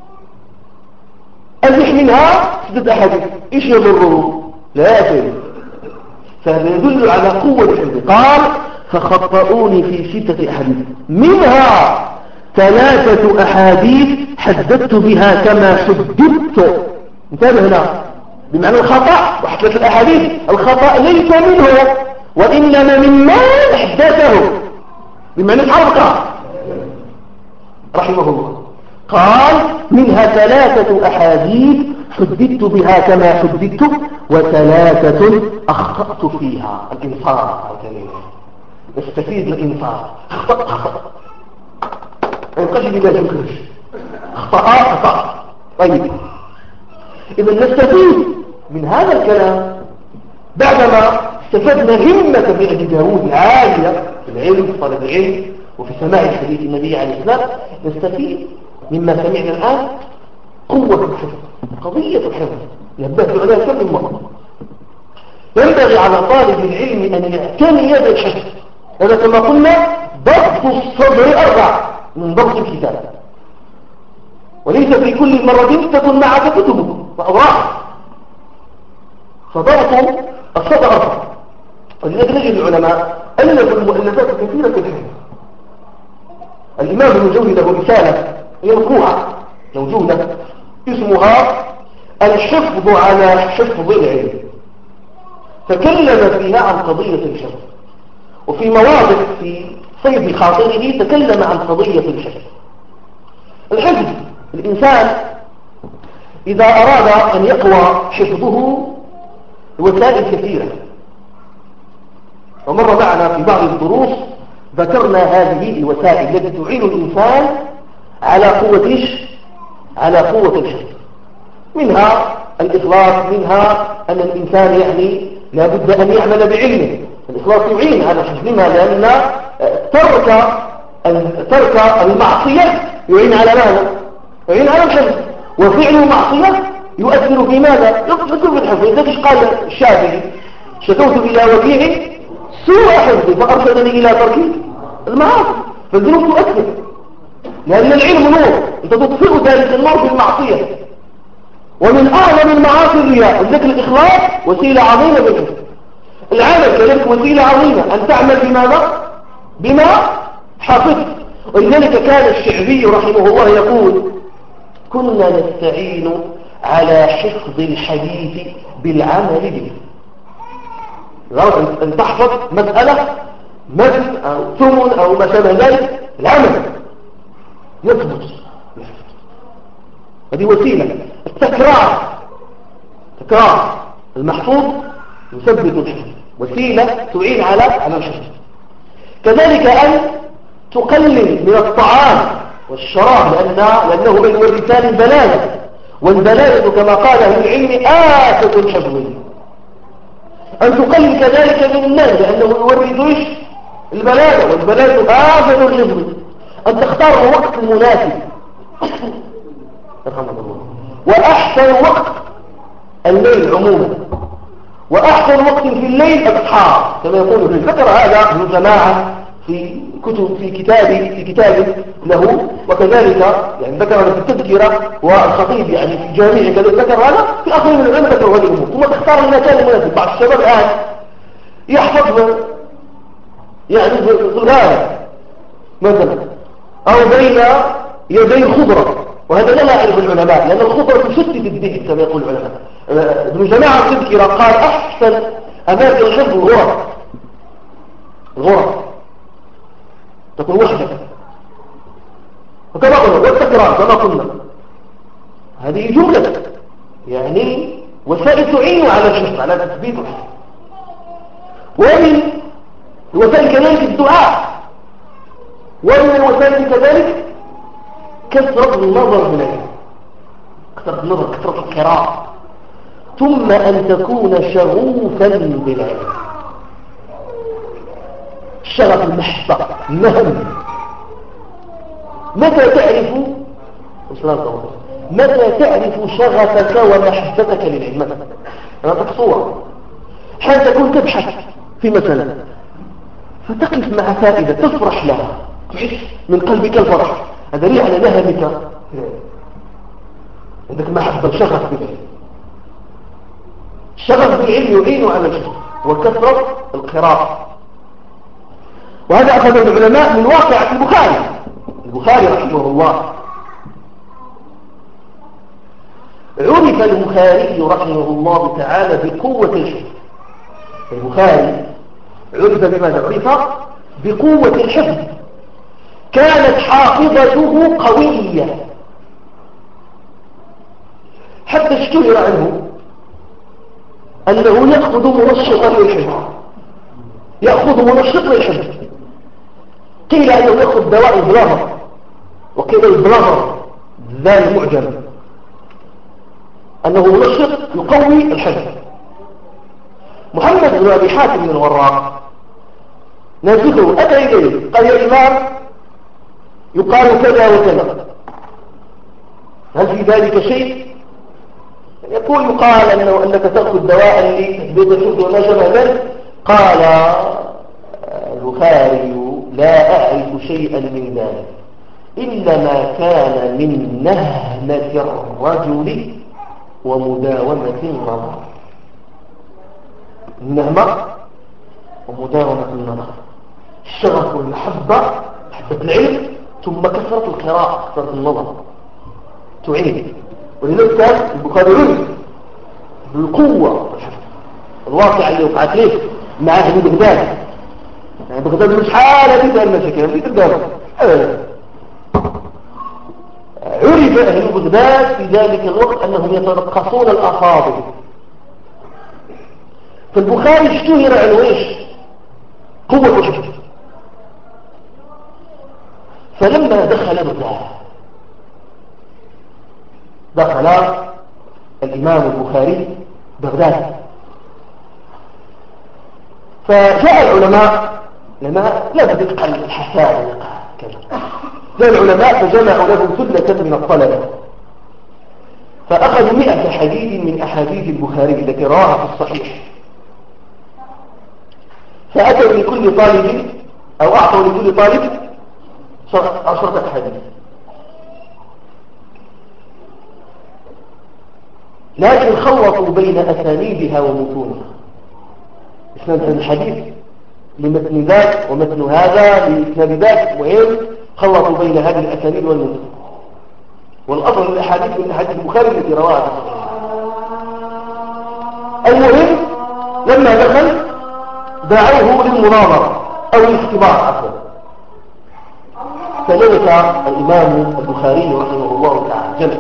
أزح منها ستة أحاديث، إيش يضره؟ لا يفهم. فهذا يدل على قوة الحفظ. قال فخطئوني في ستة أحاديث منها ثلاثة أحاديث حددت بها كما حددت. انتبه هنا بمعنى الخطأ وحدث الأحاديث، الخطأ ليس منه وإنما مما أحدثه بمعنى الحركة رحمه الله. قال منها ثلاثة أحاديث حددت بها كما حددت وثلاثة أخطأت فيها. الإنصار نستفيد الإنصار. أخطأ أخطأ ينقش بما شكرش أخطأ أخطأ. طيب إذا نستفيد من هذا الكلام بعدما استفدنا همة في أبي داود عالية في العلم في طلب العلم وفي سماع الحديث النبي عليه السلام، نستفيد مما سمعنا الآن قوة الحفظ، قضية الحفظ نبهت عليها كم من مرة. ينبغي على طالب العلم أن يعتني بالحفظ. هذا كما قلنا ضبط الصدر أربع من ضبط الكتاب، وليس في كل مرة تكون معك كتب وأوراق، فضبط الصدر أربع. ولذلك نجد العلماء ألفوا المؤلفات كثيرة في الحفظ. الإمام ابن جوزي له رسالة هي مطبوعة موجودة اسمها الحفظ على حفظ العلم، تكلم فيها عن قضية الحفظ، وفي مواضع في صيد خاطره تكلم عن قضية الحفظ. الحفظ الإنسان إذا أراد أن يقوى حفظه وسائل كثيرة، ومر معنا في بعض الدروس ذكرنا هذه الوسائل التي تعين الإنسان على قوة إيش؟ على قوة الحفظ. منها الإخلاص، منها أن الإنسان يعني لا بد أن يعمل بعلمه. الإخلاص يعين على الحفظ، لما لأن ترك ترك المعصية يعين على ماذا؟ يعين على الحفظ، وفعل المعصية يؤثر في ماذا؟ يؤثر في الحفظ. إذا قال الشافعي شكوت إلى وكيع سوء حفظي فأرشدني إلى ترك المعاصي. فالذنوب تؤثر، لأن العلم نور، أنت تطفئ ذلك النور بالمعصية. ومن أعظم المعاصي الرياء، وذلك الإخلاص وسيلة عظيمة بالحفظ. العمل كذلك وسيلة عظيمة أن تعمل بماذا؟ بما حفظت. ولذلك كان الشعبي رحمه الله يقول كنا نستعين على حفظ الحديث بالعمل به. أن تحفظ مسألة مثل أو ثمن أو ما شابه ذلك، العمل يثبت. هذه وسيلة. التكرار، تكرار المحفوظ يثبت الحفظ، وسيلة تعين على على الحفظ. كذلك أن تقلل من الطعام والشراب، لأن لأنه من يورثان البلالة، والبلالة كما قال أهل العلم آفة الحفظ. أن تقلل كذلك من المال، لأنه يورث إيش؟ البلالة، والبلالة آفة الحفظ. أن تختار وقت مناسب رحمه الله. وأحسن وقت الليل عموما، وأحسن وقت في الليل الأسحار كما يقول ابن. ذكر هذا ابن جماعة في كتب في كتاب في كتاب له، وكذلك يعني ذكر في التذكرة، والخطيب يعني في الجامع كذلك ذكر هذا، في آخر من العلم ذكر هذه الأمور. ثم تختار المكان المناسب. بعض الشباب الآن يحفظ يعني في الغابة مثلا أو بين يدي الخضرة، وهذا لا يعرف العلماء، لأن الخضرة تشتت الذهن كما يقول العلماء. ابن جماعة التذكرة قال أحسن أماكن الحفظ الغرف، الغرف تكون وحدة، وكما قلنا والتكرار كما قلنا. هذه جملة يعني وسائل تعين على الحفظ، على تثبيت الحفظ. ومن الوسائل كذلك الدعاء، ومن الوسائل كذلك كثرة النظر في العلم، كثرة النظر، كثرة القراءة. ثم أن تكون شغوفا بالعلم، شغف المحبة المهم. متى تعرف متى تعرف شغفك ومحبتك للعلم؟ أنا أعطيك صورة. حين تكون تبحث في مثلا فتقف مع فائدة تفرح لها، تحس من قلبك الفرح، هذا دليل على نهمك، عندك محبة شغف بالعلم. الشغف بالعلم يعين على الجهل وكثرة القراءة. وهذا أخذ العلماء من واقعة البخاري. البخاري رحمه الله عرف البخاري رحمه الله تعالى بقوة الحفظ. البخاري عرف بماذا؟ عرف بقوة الحفظ. كانت حافظته قوية حتى اشتهر عنه أنه يأخذ منشطا للحفظ، يأخذ منشط للحفظ. قيل أنه يأخذ دواء البلاغر، وقيل البلاغر ذا المعجم، أنه منشط يقوي الحفظ. محمد بن أبي حاتم بن الوراق نازله أتى إليه قال: يا إمام يقال كذا وكذا، هل في ذلك شيء؟ يقول يقال أنه أنك تأخذ دواء لتثبيت الحفظ وما شابه ذلك. قال البخاري: لا أعرف شيئا من ذلك إلا ما كان من نهمة الرجل ومداومة النظر. النهمة ومداومة النظر، الشغف والمحبة، محبة العلم، ثم كثرة القراءة، كثرة النظر تعين. ولذلك كان البخاري عرف بالقوة الواقع اللي وقعت له مع أهل بغداد. يعني بغداد مش حالة بدأ المشاكل في بغداد أبدا. عرف أهل بغداد في ذلك الوقت أنهم يترقصون الأفاضل. فالبخاري اشتهر عنه ايش؟ قوة الحفظ. فلما دخل بغداد دخل الإمام البخاري بغداد، فجاء العلماء لما لا بدك الحساب كذا، جاء العلماء فجمعوا لهم ثلة من الطلبة، فأخذوا مئة حديث من أحاديث البخاري التي رواها في الصحيح، فأتوا لكل طالب أو أعطوا لكل طالب عشرة أحاديث. لكن خلطوا بين أسانيدها ومتونها، إسناد هذا الحديث لمتن ذاك ومتن هذا لإسناد ذاك، وإن خلطوا بين هذه الأسانيد والمتون. والأصل الأحاديث من أحاديث البخاري التي رواها. المهم لما دخل دعوه للمناظرة أو الاختبار عفوا، فجلس الإمام البخاري رحمه الله تعالى جلس،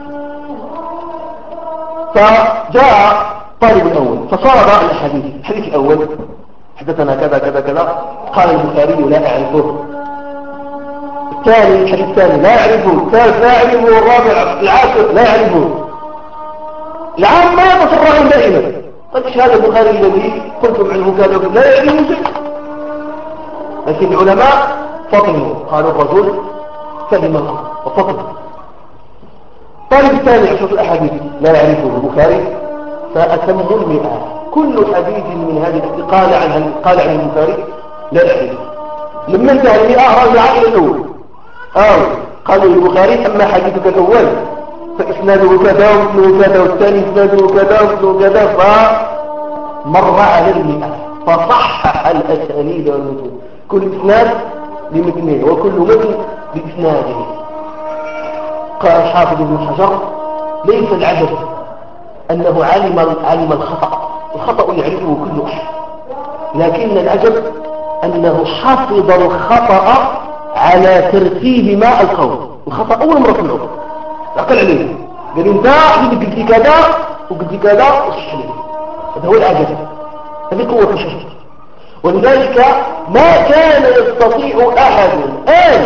فجاء طالب الأول فصار الحديث. الحديث الأول حدثنا كذا كذا كذا، قال البخاري: لا أعرفه. الثاني الحديث الثاني: لا أعرفه. الثالث: لا أعرفه. الرابع العاشر: لا أعرفه. العام ما يتصرعون دائما. قد هذا البخاري الذي قلتم عنه كذا لا يعلم شيء. لكن العلماء فطنوا، قالوا الرجل كلمة وفطن. طالب الثاني عشرة الأحاديث لا يعرفه البخاري، فأتموا المئة. كل حديث من هذه قال عنها قال عن البخاري لا يعرفه. لما انتهى المئة رجع إلى الأول، أو قالوا البخاري: أما حديثك الأول فإسناده كذا ومثله كذا، والثاني إسناده كذا ومثله كذا، فمر على المئة فصحح الأسانيد والمتون، كل إسناد بمتنه وكل متن بإسناده. قال الحافظ ابن حجر: ليس العجب أنه علم علم الخطأ، الخطأ يعرفه كل أحد، لكن العجب أنه حفظ الخطأ على ترتيب ما القول. الخطأ أول مرة في العمر عقل عليه، قال انت قلت كذا وقلت كذا وصح لي. هذا هو العجب، هذه قوة الشرط. ولذلك ما كان يستطيع أحد أن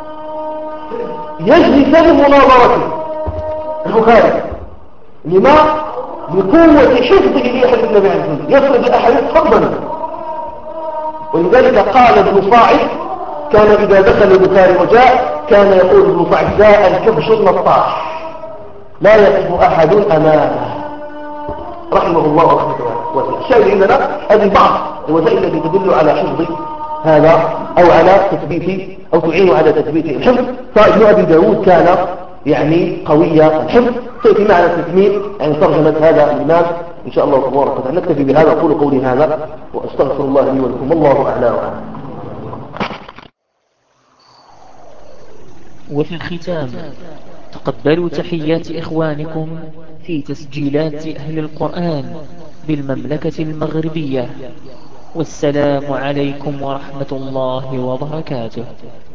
يجلس لمناظرته البخاري. لما؟ بقوة حفظه لأحاديث النبي عليه الصلاة والسلام، يفرض الأحاديث فضلا. ولذلك قال ابن صاعد: كان إذا دخل البخاري وجاء كان يقول ابن صاعد: جاء الكبش النطاح لا يقف أحد أمامه، رحمه الله رحمه الله. الشاهد عندنا هذه بعض الوسائل التي تدل على حفظ هذا أو على تثبيت أو تعين على تثبيت الحفظ. فابن أبي داود كان يعني قوي الحفظ. تأتي معنا تكميل يعني ترجمة هذا الإمام إن شاء الله تبارك وتعالى. نكتفي بهذا، أقول قولي هذا وأستغفر الله لي ولكم، الله أعلى وأعلم. وفي الختام تقبلوا تحيات إخوانكم في تسجيلات أهل القرآن بالمملكة المغربية، والسلام عليكم ورحمة الله وبركاته.